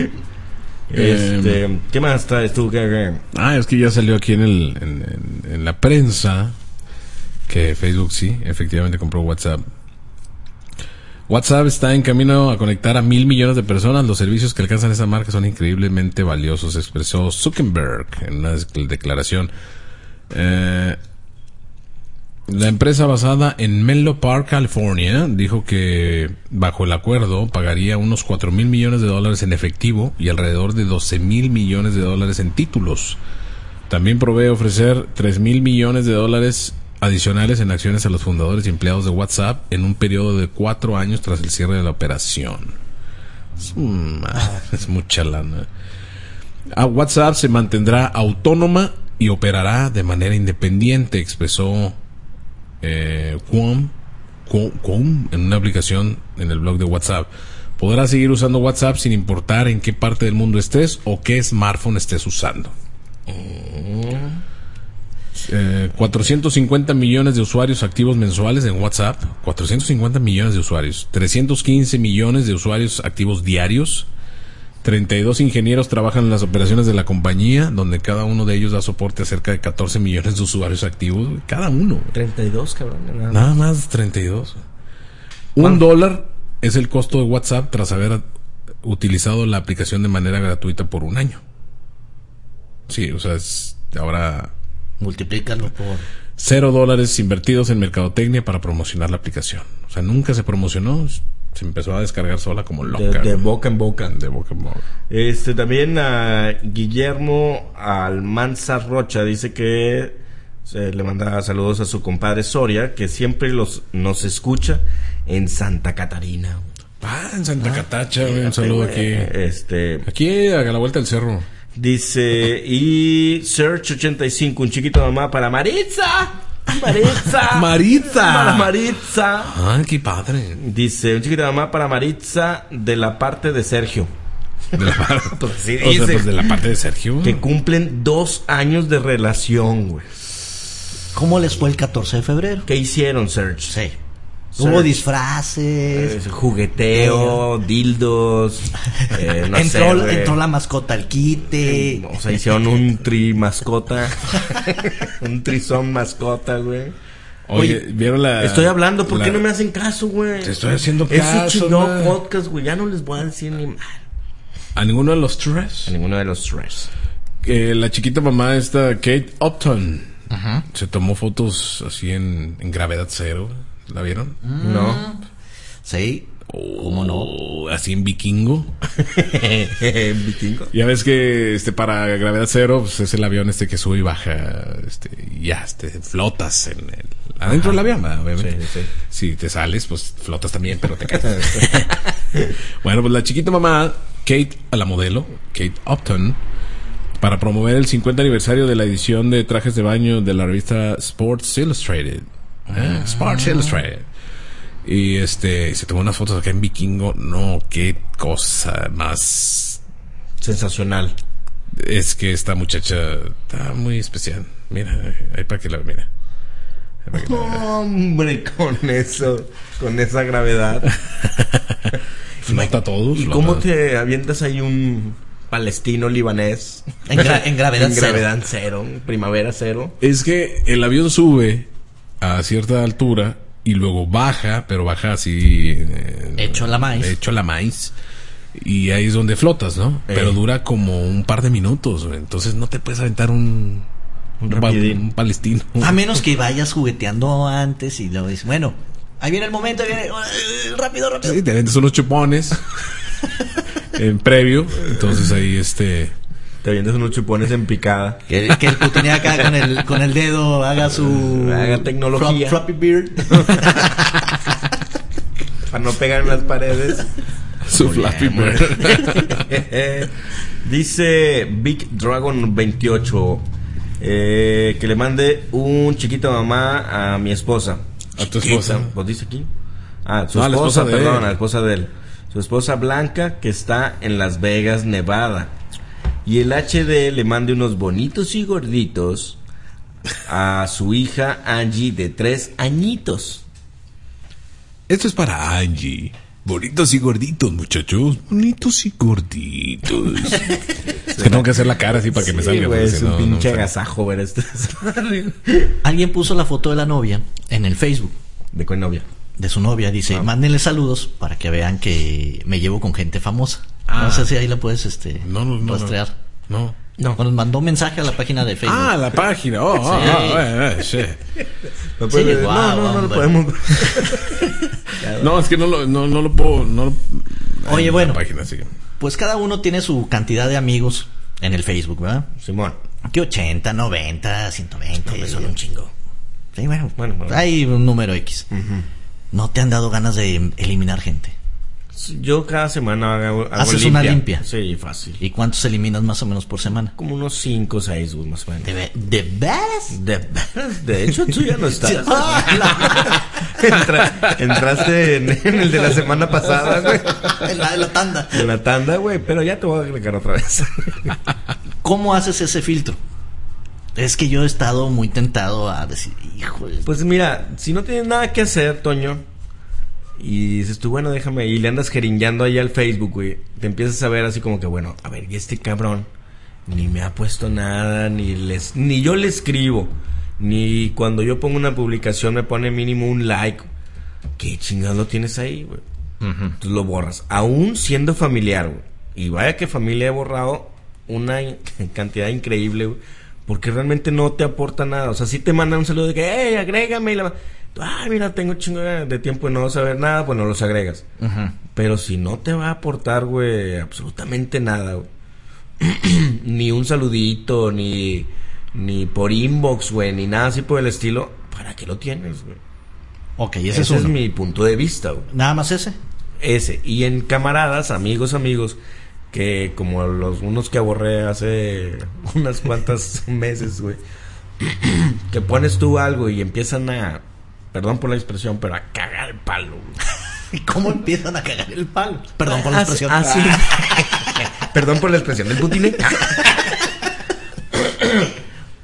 ¿Qué más traes tú? Es que ya salió aquí en la prensa que Facebook sí, efectivamente compró WhatsApp. WhatsApp está en camino a conectar a 1,000 millones de personas. Los servicios que alcanzan esa marca son increíblemente valiosos, expresó Zuckerberg en una declaración. La empresa basada en Menlo Park, California, dijo que bajo el acuerdo pagaría unos 4,000 millones de dólares en efectivo y alrededor de 12,000 millones de dólares en títulos. También provee ofrecer 3,000 millones de dólares adicionales en acciones a los fundadores y empleados de WhatsApp en un periodo de 4 años tras el cierre de la operación. Es mucha lana. WhatsApp se mantendrá autónoma y operará de manera independiente, expresó Quom en una aplicación en el blog de WhatsApp. Podrás seguir usando WhatsApp sin importar en qué parte del mundo estés o qué smartphone estés usando. 450 millones de usuarios activos mensuales en WhatsApp. 450 millones de usuarios. 315 millones de usuarios activos diarios. 32 ingenieros trabajan en las operaciones de la compañía, donde cada uno de ellos da soporte a cerca de 14 millones de usuarios activos. Cada uno. 32, cabrón. Nada más 32. $1 es el costo de WhatsApp tras haber utilizado la aplicación de manera gratuita por 1 año. Sí, o sea, ahora multiplícalo por $0 invertidos en mercadotecnia para promocionar la aplicación. O sea, nunca se promocionó. Se empezó a descargar sola como loca. De boca en boca. De boca en boca. También a Guillermo Almanza Rocha dice que le manda saludos a su compadre Soria, que siempre nos escucha en Santa Catarina. En Santa Catacha, un saludo aquí. Aquí a la vuelta del cerro. Dice, y Search85, un chiquito mamá para Maritza. Para Maritza. Qué padre. Dice, un chiquito mamá para Maritza de la parte de Sergio. De la parte, pues sí, o sea, pues de la parte de Sergio. Que cumplen 2 años de relación, güey. ¿Cómo les fue el 14 de febrero? ¿Qué hicieron, Serge? Sí. Hubo disfraces, jugueteo, dildos, no entró la mascota al quite. O sea, hicieron un mascota, un trizón mascota, güey. Oye, ¿vieron la...? Estoy hablando, ¿por qué no me hacen caso, güey? Te estoy haciendo caso, ese chingón podcast, güey, ya no les voy a decir ni mal. ¿A ninguno de los tres? A ninguno de los tres. La chiquita mamá esta, Kate Upton, se tomó fotos así en gravedad cero. ¿La vieron? No. Sí. ¿Cómo no? Así en vikingo. ¿En vikingo? Ya ves que para gravedad cero pues es el avión que sube y baja, y ya flotas adentro del avión, obviamente. Sí. Si te sales, pues flotas también, pero te caes. Bueno, pues la chiquita mamá, Kate, a la modelo, Kate Upton, para promover el 50 aniversario de la edición de trajes de baño de la revista Sports Illustrated. Sports Illustrated. Y se tomó unas fotos acá en vikingo. No, qué cosa más sensacional. Es que esta muchacha está muy especial. Mira, ahí para que la mira. Hombre, con esa gravedad. Flota todo. ¿Y cómo te avientas ahí un palestino libanés en gravedad cero, primavera cero? Es que el avión sube a cierta altura y luego baja, pero baja así hecho la maíz, y ahí es donde flotas, ¿no? Pero dura como un par de minutos, entonces no te puedes aventar un palestino, a menos que vayas jugueteando antes y luego dices, bueno, ahí viene el momento, rápido. Sí, te aventas unos chupones en previo, entonces ahí te avientas unos chupones en picada. Que el putinea acá con el dedo haga tecnología. Floppy Bird. Para no pegar en las paredes. Su Flappy Bird. Dice Big Dragon 28 que le mande un chiquito mamá a mi esposa. ¿A tu esposa? ¿Vos dice aquí? Su esposa, la esposa de él. Su esposa Blanca, que está en Las Vegas, Nevada. Y el HD le mande unos bonitos y gorditos a su hija Angie de 3 añitos. Esto es para Angie. Bonitos y gorditos, muchachos. Bonitos y gorditos. Es que tengo que hacer la cara así para que me salga. Güey, es un pinche agasajo ver esto. Alguien puso la foto de la novia en el Facebook. ¿De cuál novia? De su novia. Dice, mándenle saludos para que vean que me llevo con gente famosa. No sé si ahí la puedes rastrear. No. Nos mandó un mensaje a la página de Facebook. La página. Sí. No lo podemos. No, es que no lo puedo. Oye, bueno. Página, sí. Pues cada uno tiene su cantidad de amigos en el Facebook, ¿verdad? Simón. Que 80, 90, 120. No, son un chingo. Sí, bueno. Hay un número X. ¿No te han dado ganas de eliminar gente? Yo cada semana hago ¿Haces una limpia? Sí, fácil. ¿Y cuántos eliminas más o menos por semana? Como unos 5 o 6, más o menos. ¿De veras? De hecho, tú ya no estás. Entraste en el de la semana pasada, güey. En la tanda. En la tanda, güey, pero ya te voy a agregar otra vez. ¿Cómo haces ese filtro? Es que yo he estado muy tentado a decir, híjole. Pues mira, si no tienes nada que hacer, Toño, y dices tú, bueno, déjame, y le andas jeringueando ahí al Facebook, güey, te empiezas a ver así como que, bueno, a ver, y este cabrón ni me ha puesto nada, ni yo le escribo, ni cuando yo pongo una publicación me pone mínimo un like. ¿Qué chingado lo tienes ahí, güey? Entonces lo borras, aún siendo familiar, güey. Y vaya que familia he borrado una cantidad increíble, güey, porque realmente no te aporta nada. O sea, sí te mandan un saludo de que, hey, agrégame, y mira, tengo chingo de tiempo de no saber nada, pues no los agregas. Pero si no te va a aportar, güey, absolutamente nada, güey. Ni un saludito, ni por inbox, güey, ni nada así por el estilo, ¿para qué lo tienes, güey? Ok, ese es mi punto de vista, güey. ¿Nada más ese? Ese. Y en camaradas, amigos, que como unos que borré hace unas cuantas meses, güey, que pones tú algo y empiezan a, perdón por la expresión, pero a cagar el palo, güey. ¿Y cómo empiezan a cagar el palo? Perdón por la expresión. Sí. Perdón por la expresión del putine.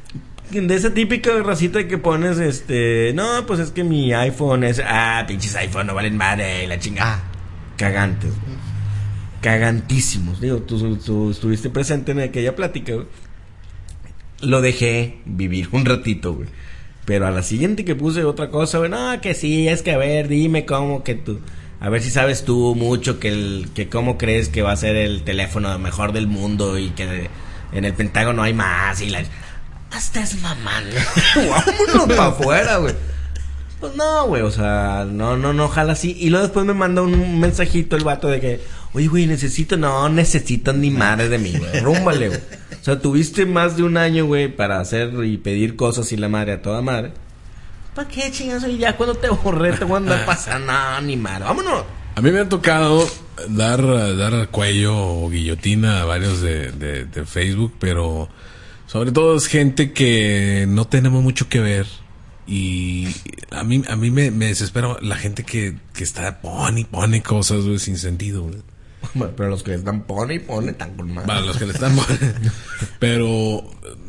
de esa típica racita que pones, no, pues es que mi iPhone es, pinches iPhone no valen madre, la chingada. Cagantes, güey. Cagantísimos. Digo, tú estuviste presente en aquella plática, güey. Lo dejé vivir un ratito, güey. Pero a la siguiente que puse otra cosa, güey, no, que sí, es que a ver, dime cómo que tú, a ver si sabes tú mucho que cómo crees que va a ser el teléfono mejor del mundo y que en el Pentágono hay más y la... Estás mamando. Vámonos para afuera, güey. Pues no, güey, o sea, no, ojalá sí. Y luego después me manda un mensajito el vato de que, oye, güey, necesitas ni madre de mí, güey, rúmbale, güey. O sea, tuviste más de un año, güey, para hacer y pedir cosas y la madre a toda madre. ¿Para qué chingados? Y ya cuando te borré te voy a andar pasando, no, ni madre, vámonos. A mí me ha tocado dar cuello o guillotina a varios de Facebook, pero sobre todo es gente que no tenemos mucho que ver. Y a mí me desespera la gente que está pone cosas, güey, sin sentido, güey. Pero los que le están pone tan con madre. Para los que le están pero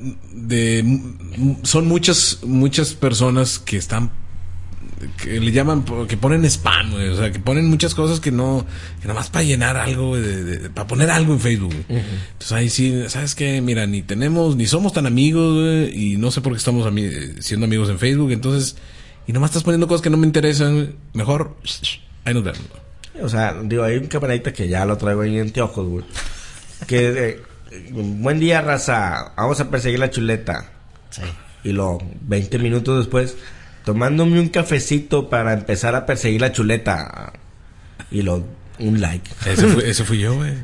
son muchas personas que están, que le llaman, que ponen spam, güey, o sea, que ponen muchas cosas que nada más para llenar algo, güey, para poner algo en Facebook, güey. Uh-huh. Entonces ahí sí, ¿sabes qué? Mira, ni somos tan amigos, güey, y no sé por qué estamos siendo amigos en Facebook, entonces, y nomás estás poniendo cosas que no me interesan, güey. Mejor, ahí nos vemos, güey. O sea, digo, hay un camarita que ya lo traigo ahí en anteojos, güey. Que, buen día, raza, vamos a perseguir la chuleta. Sí. Y 20 minutos después, tomándome un cafecito para empezar a perseguir la chuleta. Y un like. Ese fui yo, güey.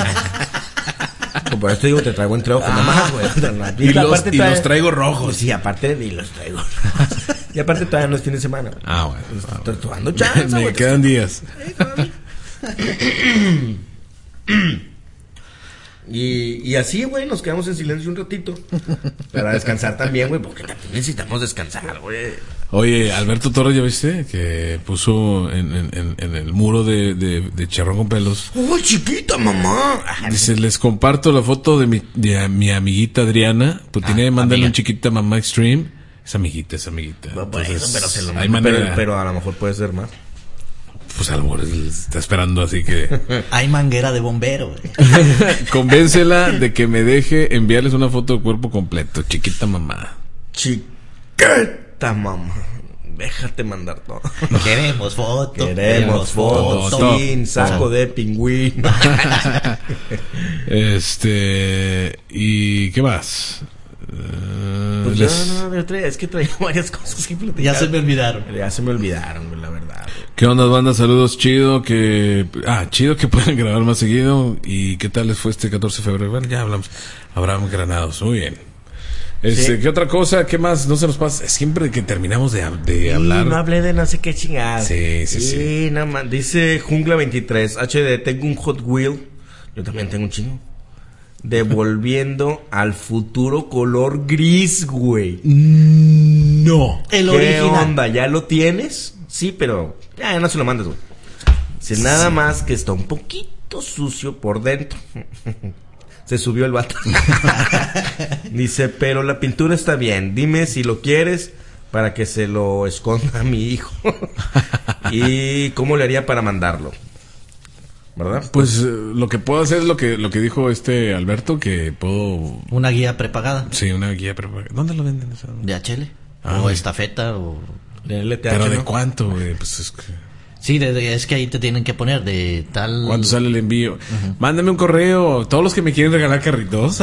Por eso digo, te traigo entre ojos nomás, güey. Y los traigo rojos. Sí, aparte, y los traigo rojos. Y aparte todavía no es fin de semana. Bueno. Estoy tomando chance, me quedan días. Y así, güey, nos quedamos en silencio un ratito. Para descansar también, güey, porque también necesitamos descansar, güey. Oye, Alberto Torres, ¿ya viste? Que puso en el muro de Charrón con Pelos. ¡Oh, chiquita, mamá! Dice, les comparto la foto de mi amiguita Adriana. Pues tiene que mandarle un chiquita mamá extreme. Es amiguita. No, pues eso, pero se lo hay manera. Pero a lo mejor puede ser más. Pues a lo mejor está esperando, así que... Hay manguera de bombero, güey. Convéncela de que me deje enviarles una foto de cuerpo completo. Chiquita mamá. Chiquita mamá. Déjate mandar todo. Queremos foto. Sin saco de pingüino. ¿Y qué más? Pues es que traía varias cosas que platicar. Ya se me olvidaron, la verdad. ¿Qué onda, banda? Saludos, chido que pueden grabar más seguido. ¿Y qué tal les fue este 14 de febrero? Bueno, ya hablamos. Abraham Granados, muy bien. Sí. ¿Qué otra cosa? ¿Qué más? No se nos pasa. Siempre que terminamos de hablar. No hablé de no sé qué chingada. Sí. Nada más. Dice Jungla 23 HD, tengo un Hot Wheel. Yo también tengo un chingo. Devolviendo al futuro color gris, güey. No. El ¿Qué original. onda? ¿Ya lo tienes? Sí, pero ya no se lo mandes, güey. Dice nada más que está un poquito sucio por dentro. Se subió el vato. Dice, pero la pintura está bien. Dime si lo quieres para que se lo esconda a mi hijo. ¿Y cómo le haría para mandarlo? ¿Verdad? Pues lo que puedo hacer es lo que dijo Alberto, que puedo... Una guía prepagada. Sí, una guía prepagada. ¿Dónde lo venden eso? De HL. O estafeta o... De LTH, ¿pero de ¿no? cuánto, güey? Pues es que... Sí, es que ahí te tienen que poner de tal... ¿Cuánto sale el envío? Uh-huh. Mándame un correo. Todos los que me quieren regalar carritos.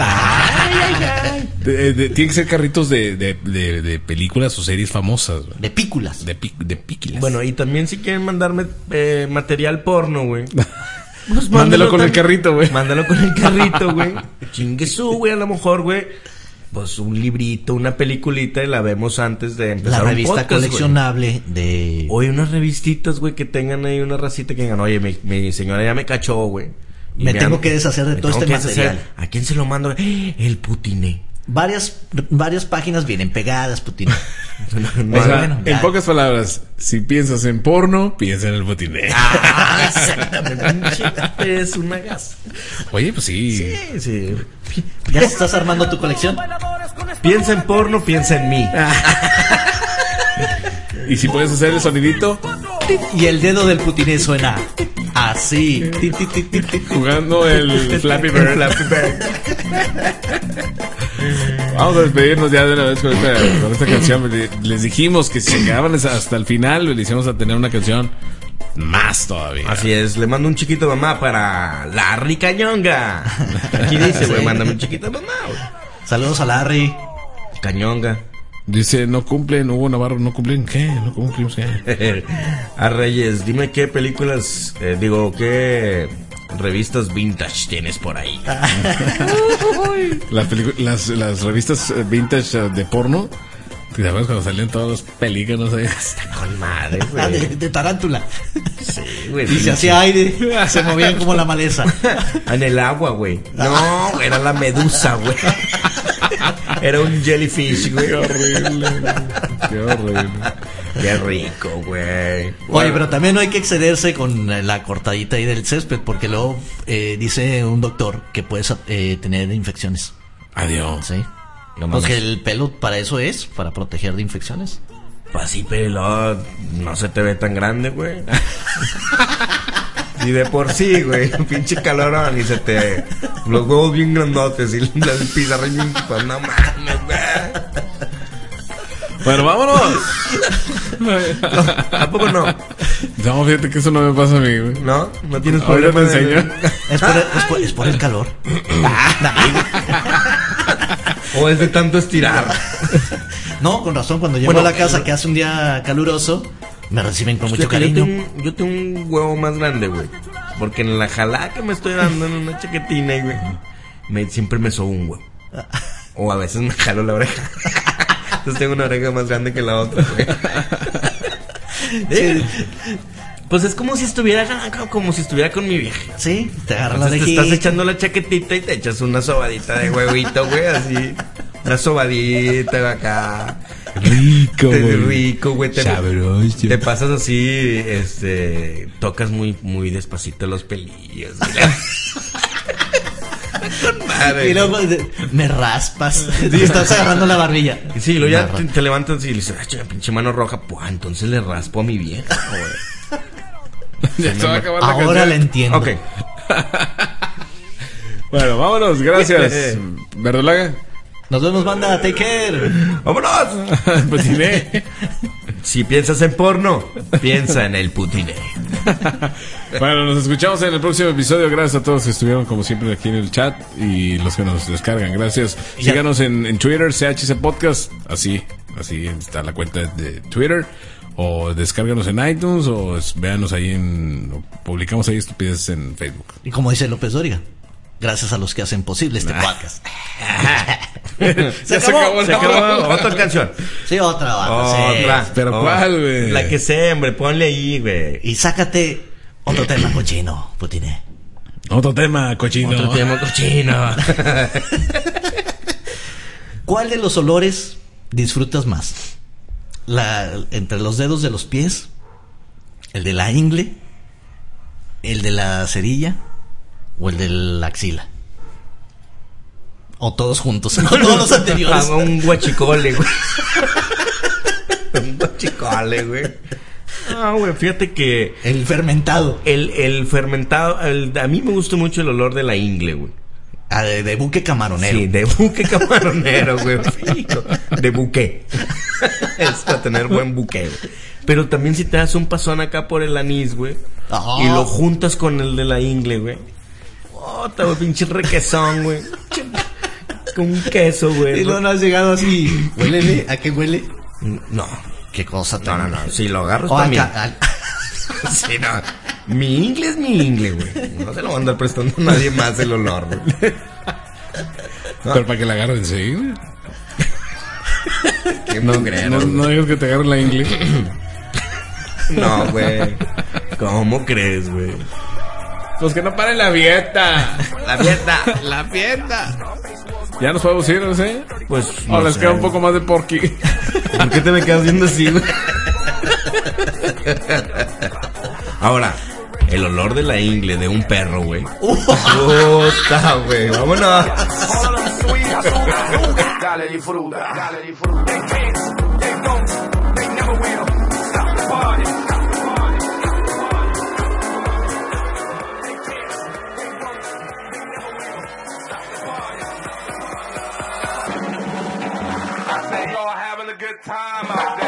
Tienen que ser carritos de películas o series famosas, güey. De pículas. De pículas. Bueno, y también si quieren mandarme material porno, güey. Pues mándalo con el carrito, güey. Mándalo con el carrito, güey. Chinguesú, güey, a lo mejor, güey. Pues un librito, una peliculita y la vemos antes de empezar la un revista podcast, coleccionable de... Oye, unas revistitas, güey, que tengan ahí una racita que digan, oye, mi señora ya me cachó, güey. Me tengo que deshacer de todo este material. ¿A quién se lo mando? El Putiné. Varias páginas vienen pegadas, Putiné. O sea, en pocas palabras, si piensas en porno, piensa en el Putiné. Exactamente. Es una gas. Oye, pues sí. Sí. ¿Ya estás armando tu colección? Piensa en porno, piensa en mí. Y si puedes hacer el sonidito. Y el dedo del putiné suena así. Jugando el Flappy Bird. Vamos a despedirnos ya de una vez con esta canción. Les dijimos que si llegaban hasta el final, le hicimos a tener una canción más todavía. Así es, le mando un chiquito mamá para Larry Cañonga. Aquí dice, güey, mándame un chiquito mamá, güey. Saludos a Larry Cañonga. Dice, no cumplen, Hugo Navarro, no cumplen, ¿qué? No cumplimos, ¿qué? A Reyes, dime qué películas, qué revistas vintage tienes por ahí. Las revistas vintage de porno. ¿Te acuerdas cuando salían todos los pelícanos ahí? Está con madre, güey. de tarántula. Sí, güey. Y se hacía aire, se movían como la maleza. En el agua, güey. No, era la medusa, güey. Era un jellyfish, güey. Qué horrible. Qué horrible. Qué rico, güey. Oye, pero también no hay que excederse con la cortadita ahí del césped, porque luego dice un doctor que puedes tener infecciones. Adiós. Sí. No Pues mames. que el pelo para eso es, para proteger de infecciones. Pues sí, pero no se te ve tan grande, güey. Y de por sí, güey, un pinche calorón y se te... Los huevos bien grandotes y las pizarras bien... Pues no mames, güey. Bueno, vámonos. ¿A poco no? No, fíjate que eso no me pasa a mí, güey. ¿No? ¿No tienes Ahorita problema te enseño. Es por el calor. ¿O es de tanto estirar? No, con razón, cuando llego a la casa que hace un día caluroso, me reciben con mucho cariño. Yo tengo un huevo más grande, güey. Porque en la jalada que me estoy dando en una chaquetina, güey, siempre me sobo un huevo. O a veces me jalo la oreja. Entonces tengo una oreja más grande que la otra, güey. Sí. Pues es como si estuviera con mi vieja. Sí, te agarran la Entonces te orejita. estás echando la chaquetita y te echas una sobadita de huevito, güey, así. Una sobadita acá. Rico, güey. Rico, güey. Sabroso. Te pasas así, tocas muy, muy despacito los pelillos. Madre, Y luego me raspas. Y estás agarrando la barbilla. y sí, luego ya te levantas y le dices, ay, pinche mano roja. Pues entonces le raspo a mi vieja, güey. Ya se va a acabar la Ahora canción. la entiendo. Ok. Bueno, vámonos, gracias. Verdolaga. Nos vemos, banda. Take care. ¡Vámonos! Patiné. Si piensas en porno, piensa en el putiné. Bueno, nos escuchamos en el próximo episodio. Gracias a todos que estuvieron como siempre aquí en el chat y los que nos descargan. Gracias. Síganos en Twitter, CHC Podcast. Así está la cuenta de Twitter. O descárganos en iTunes o véanos ahí publicamos ahí estupideces en Facebook. Y como dice López Dóriga, gracias a los que hacen posible este podcast. Se acabó. Otra canción. Sí, otra banda. Sí. Otra. Pero ¿cuál, güey? La que sé, hombre, ponle ahí, güey. Y sácate otro tema, cochino, putiné. Otro tema, cochino. Otro tema cochino. ¿Cuál de los olores disfrutas más? Entre los dedos de los pies, el de la ingle, el de la cerilla o el de la axila. O todos juntos, o todos los anteriores. Un guachicole, güey. Un guachicole, güey. No, güey, fíjate que El fermentado. el fermentado, a mí me gusta mucho el olor de la ingle, güey. Ah, de buque camaronero. Sí, de buque camaronero, güey. Fijo. De buque. Es para tener buen buque, güey. Pero también si te das un pasón acá por el anís, güey. Oh. Y lo juntas con el de la ingle, güey. Otra, güey, pinche requesón, güey. Con un queso, güey. Y luego no has llegado así. Huélele, ¿a qué huele? No. ¿Qué cosa No, tan... no, no. Si lo agarras O también. acá, Sí, no. Mi ingle es mi ingle, güey. No se lo va a andar prestando a nadie más el olor, güey. Pero para que la agarren, sí. Qué mugrero, güey. No digas que te agarren la ingle. No, güey. ¿Cómo crees, güey? Pues que no paren la fiesta. La fiesta. La fiesta. Ya nos podemos ir, no sé. Pues. O les sé, queda un güey. poco más de porky. ¿Por qué te me quedas viendo así, güey? Ahora, el olor de la ingle de un perro, güey. Puta, güey. Vámonos. sweet azúcar. Dale disfruta, dale disfruta. They can't, they don't, they never will. Stop the party, stop the party. They can't, they won't, they never will. Stop the party. I say y'all having a good time out there.